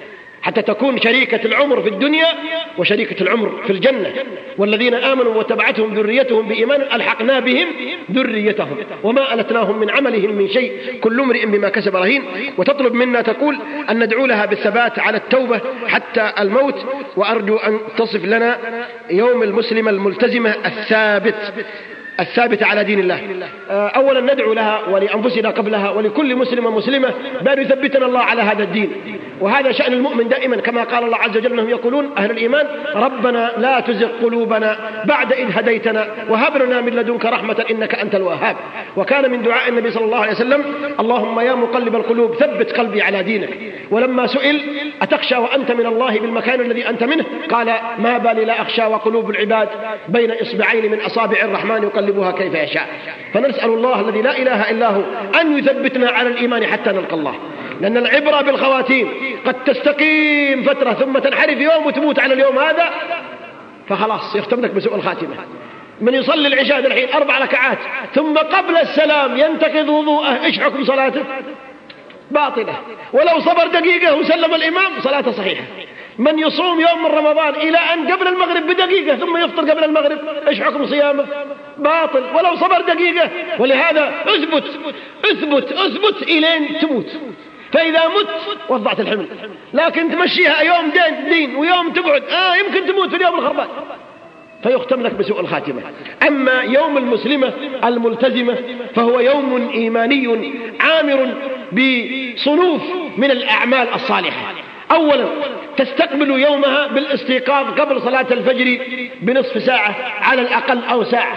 حتى تكون شريكة العمر في الدنيا وشريكة العمر في الجنة. والذين آمنوا وتبعتهم ذريتهم بإيمان ألحقنا بهم ذريتهم وما ألتناهم من عملهم من شيء كل امرئ بما كسب رهين. وتطلب منا تقول أن ندعو لها بالثبات على التوبة حتى الموت، وأرجو أن تصف لنا يوم المسلمة الملتزمة الثابتة على دين الله. أولا ندعو لها ولأنفسنا قبلها ولكل مسلم ومسلمة بأن يثبتنا الله على هذا الدين، وهذا شأن المؤمن دائما، كما قال الله عز وجل أنهم يقولون أهل الإيمان: ربنا لا تزغ قلوبنا بعد إذ هديتنا وهب لنا من لدنك رحمة إنك أنت الوهاب. وكان من دعاء النبي صلى الله عليه وسلم: اللهم يا مقلب القلوب ثبت قلبي على دينك. ولما سئل: أتخشى وأنت من الله بالمكان الذي أنت منه؟ قال: ما بالي لا أخشى وقلوب العباد بين إصبعين من أصابع الرحمن يقلبها كيف يشاء. فنسأل الله الذي لا إله إلا هو أن يثبتنا على الإيمان حتى نلقى الله، لأن العبرة بالخواتيم. قد تستقيم فترة ثم تنحرف يوم وتموت على اليوم هذا، فخلاص يختم لك بسوء الخاتمة. من يصلي العشاء الحين 4 ركعات ثم قبل السلام ينتقض وضوءه، إيش حكم صلاته؟ باطلة. ولو صبر دقيقة وسلم الإمام صلاته صحيحة. من يصوم يوم من رمضان إلى أن قبل المغرب بدقيقة ثم يفطر قبل المغرب، إيش حكم صيامه؟ باطل ولو صبر دقيقة. ولهذا أثبت إلين تموت، فإذا مت وضعت الحمل. لكن تمشيها يوم دين ويوم تقعد يمكن تموت في اليوم الخربان، فيختم لك بسوء الخاتمة. أما يوم المسلمة الملتزمة فهو يوم إيماني عامر بصنوف من الأعمال الصالحة. أولا تستقبل يومها بالاستيقاظ قبل صلاة الفجر بنصف ساعة على الأقل أو ساعة،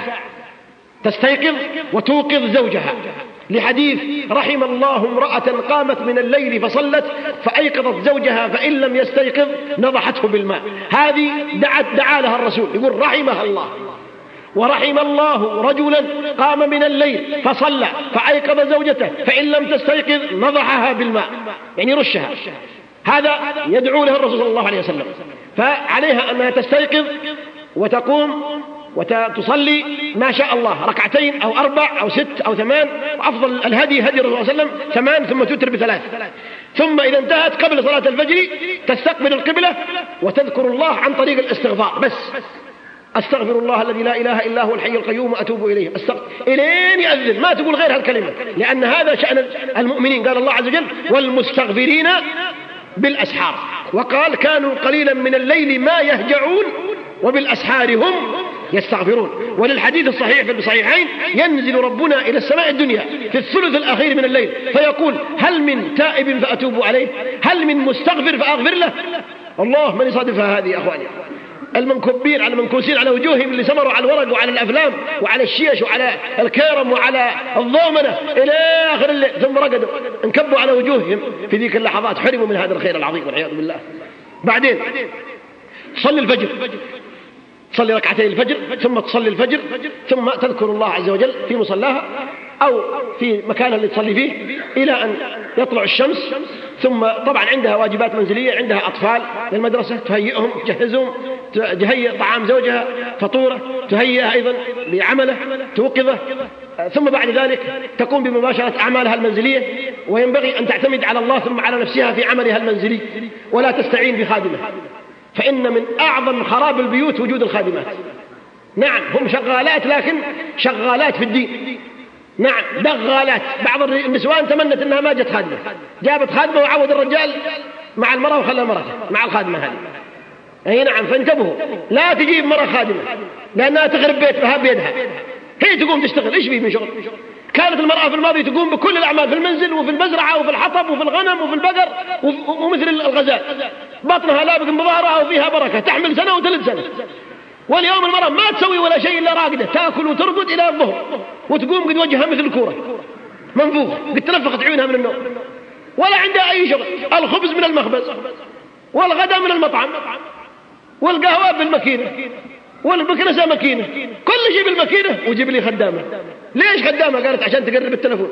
تستيقظ وتوقظ زوجها، لحديث: رحم الله امرأة قامت من الليل فصلت فأيقظت زوجها فإن لم يستيقظ نضحته بالماء. هذه دعا لها الرسول، يقول رحمها الله. ورحم الله رجلا قام من الليل فصلى فأيقظ زوجته فإن لم تستيقظ نضحها بالماء، يعني رشها. هذا يدعو له الرسول صلى الله عليه وسلم. فعليها أنها تستيقظ وتقوم وتصلي ما شاء الله 2 أو 4 أو 6 أو 8، وأفضل الهدي هدي الرسول صلى الله عليه وسلم 8 ثم توتر ب3. ثم إذا انتهت قبل صلاة الفجر تستقبل القبلة وتذكر الله عن طريق الاستغفار بس: أستغفر الله الذي لا إله إلا هو الحي القيوم وأتوب إليه، إلين يأذن، ما تقول غير هالكلمة، لأن هذا شأن المؤمنين. قال الله عز وجل: والمستغفرين بالأسحار. وقال: كانوا قليلا من الليل ما يهجعون وبالأسحار هم يستغفرون. وللحديث الصحيح في الصحيحين: ينزل ربنا إلى السماء الدنيا في الثلث الأخير من الليل فيقول: هل من تائب فأتوب عليه؟ هل من مستغفر فأغفر له؟ الله من يصادفها هذه يا أخواني، المنكوبين على المنكوسين على وجوههم اللي سمروا على الورق وعلى الأفلام وعلى الشيش وعلى الكيرم وعلى الضومنة إلى آخر الليل، ثم رقدوا انكبوا على وجوههم في ذيك اللحظات، حرموا من هذا الخير العظيم والعياذ بالله. بعدين تصلي الفجر، تصلي 2 الفجر ثم تصلي الفجر ثم تذكر الله عز وجل في مصلاها أو في مكان اللي تصلي فيه إلى أن يطلع الشمس. ثم طبعا عندها واجبات منزلية، عندها أطفال للمدرسة تهيئهم تجهزهم، تهيئ طعام زوجها فطورة، تهيئها أيضا لعمله توقظه. ثم بعد ذلك تقوم بمباشرة أعمالها المنزلية، وينبغي أن تعتمد على الله ثم على نفسها في عملها المنزلي ولا تستعين بخادمة، فإن من أعظم خراب البيوت وجود الخادمات. نعم هم شغالات، لكن شغالات في الدين. نعم دغالات. بعض النسوان تمنت أنها ما جت خادمة، جابت خادمة وعود الرجال مع المرأة وخلى مرأة مع الخادمة هذه. أي نعم، فانتبهوا، لا تجيب مرأة خادمة لأنها تخرب بيتها بيدها، هي تقوم تشتغل. إيش فيه من شغل؟ كانت المرأة في الماضي تقوم بكل الأعمال في المنزل وفي المزرعة وفي الحطب وفي الغنم وفي البقر ومثل الغزال، بطنها لابق بظهرها وفيها بركة، تحمل 1 و3 سنة. واليوم المرأة ما تسوي ولا شيء إلا راقدة، تأكل وترقد إلى الظهر وتقوم قد وجهها مثل الكورة منفوخ، قد تنفخت عيونها من النوم، ولا عندها أي شغل. الخبز من المخبز والغداء من المطعم والقهوة بالماكينة والمكنسة ماكينة، كل شيء بالماكينة. وجيب لي خدامة. ليش خدامة؟ قالت عشان تقرب التلفون.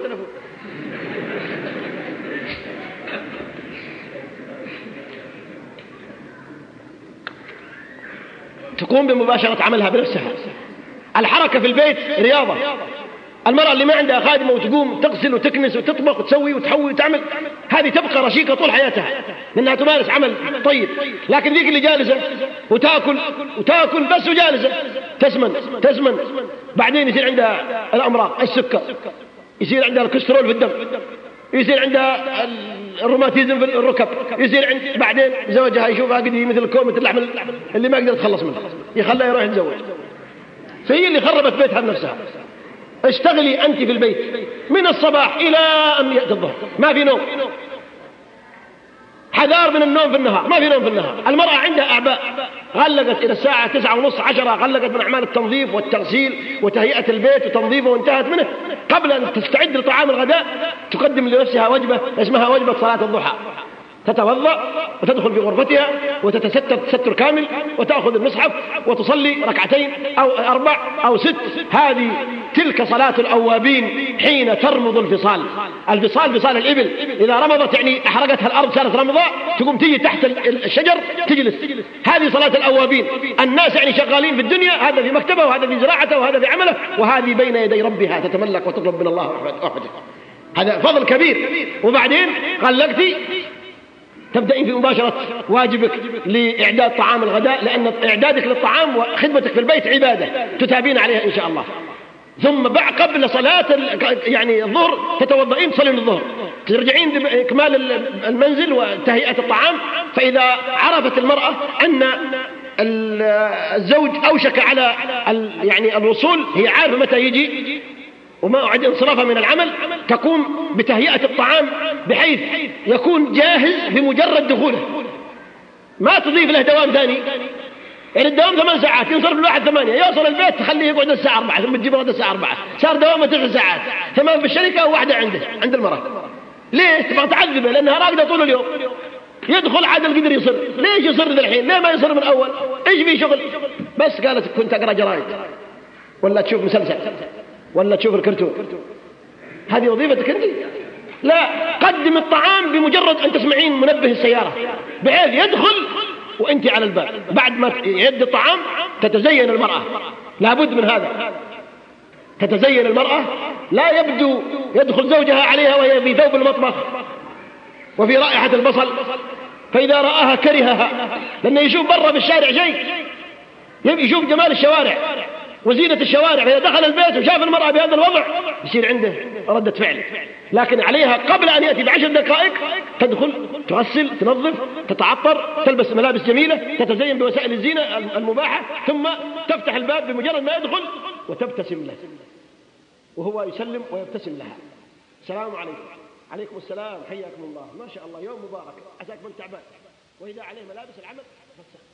تقوم بمباشرة عملها بنفسها. الحركة في البيت رياضة. المرأة اللي ما عندها خادمة وتقوم تغسل وتكنس وتطبخ وتسوي وتحوي وتعمل، هذه تبقى رشيقة طول حياتها لأنها تمارس عمل طيب. لكن ذيك اللي جالسة وتاكل بس وجالسة تسمن بعدين يصير عندها الأمراض، السكر، يصير عندها الكوليسترول في الدم، يصير عندها الروماتيزم في الركب، يصير بعدين زوجها يشوفها قدي مثل كومة اللحم اللي ما يقدر يتخلص منه، يخليها يروح يتزوج. فهي اللي خربت بيتها بنفسها. اشتغلي أنت في البيت من الصباح إلى أن يأتي الظهر، ما في نوم، حذار من النوم في النهار، ما في نوم في النهار. المرأة عندها أعباء، غلقت إلى الساعة 9:30 10، غلقت من أعمال التنظيف والتغسيل وتهيئة البيت وتنظيفه وانتهت منه. قبل أن تستعد لطعام الغداء تقدم لنفسها وجبة اسمها وجبة صلاة الضحى، تتوضأ وتدخل في غرفتها وتتستر تستر كامل وتأخذ المصحف وتصلي ركعتين أو 4 أو 6. هذه تلك صلاة الأوابين حين ترمض الفصال. فصال الإبل إذا رمضت يعني أحرقتها الأرض صارت رمضاء، تقوم تيجي تحت الشجر تجلس. هذه صلاة الأوابين. الناس يعني شغالين في الدنيا، هذا في مكتبه وهذا في زراعته وهذا في عمله، وهذه بين يدي ربها تتملك وتطلب من الله رحمته. هذا فضل كبير. وبعدين غلقتي تبدأين في مباشرة واجبك لإعداد طعام الغداء، لأن إعدادك للطعام وخدمتك في البيت عبادة تتابين عليها إن شاء الله. ثم بعد قبل صلاة يعني الظهر تتوضئين تصلين الظهر، ترجعين بإكمال المنزل وتهيئة الطعام. فإذا عرفت المرأة أن الزوج أوشك على يعني الوصول، هي عارفة متى يجي وما أعد انصرافها من العمل، تقوم بتهيئة الطعام بحيث يكون جاهز بمجرد دخوله، ما تضيف له دوام ثاني. يعني الدوام 8 ساعات، ينصرف الواحد 8، يوصل البيت تخليه يقعد الساعة 4 ثم تجيب غدا الساعة 4، صار دوامه 9 ساعات، 8 في الشركة وواحدة عند المرأة. ليه؟ تبغى تعذبه لأنها راقدة طول اليوم. يدخل عاد القدر يصر، ليش يصر الحين؟ ليه ما يصر من أول؟ إيش في شغل؟ بس قالت كنت أقرأ جرايد ولا تشوف مسلسل ولا تشوف الكرتون. هذه وظيفتك أنت؟ لا، قدم الطعام بمجرد أن تسمعين منبه السيارة بحيث يدخل وأنت على الباب. بعد ما يد الطعام تتزين المرأة، لابد من هذا، تتزين المرأة، لا يبدو يدخل زوجها عليها وهي في ثوب المطبخ وفي رائحة البصل، فإذا رآها كرهها، لأنه يشوف برا في الشارع شيء، يشوف جمال الشوارع وزينة الشوارع. فإذا دخل البيت وشاف المرأة بهذا الوضع يصير عنده ردة فعل. لكن عليها قبل أن يأتي ب10 دقائق تدخل تغسل تنظف تتعطر تلبس ملابس جميلة تتزين بوسائل الزينة المباحة، ثم تفتح الباب بمجرد ما يدخل وتبتسم له وهو يسلم ويبتسم لها. السلام عليكم. عليكم السلام، حياكم الله، ما شاء الله يوم مبارك، عساك من تعبان. وإذا عليه ملابس العمل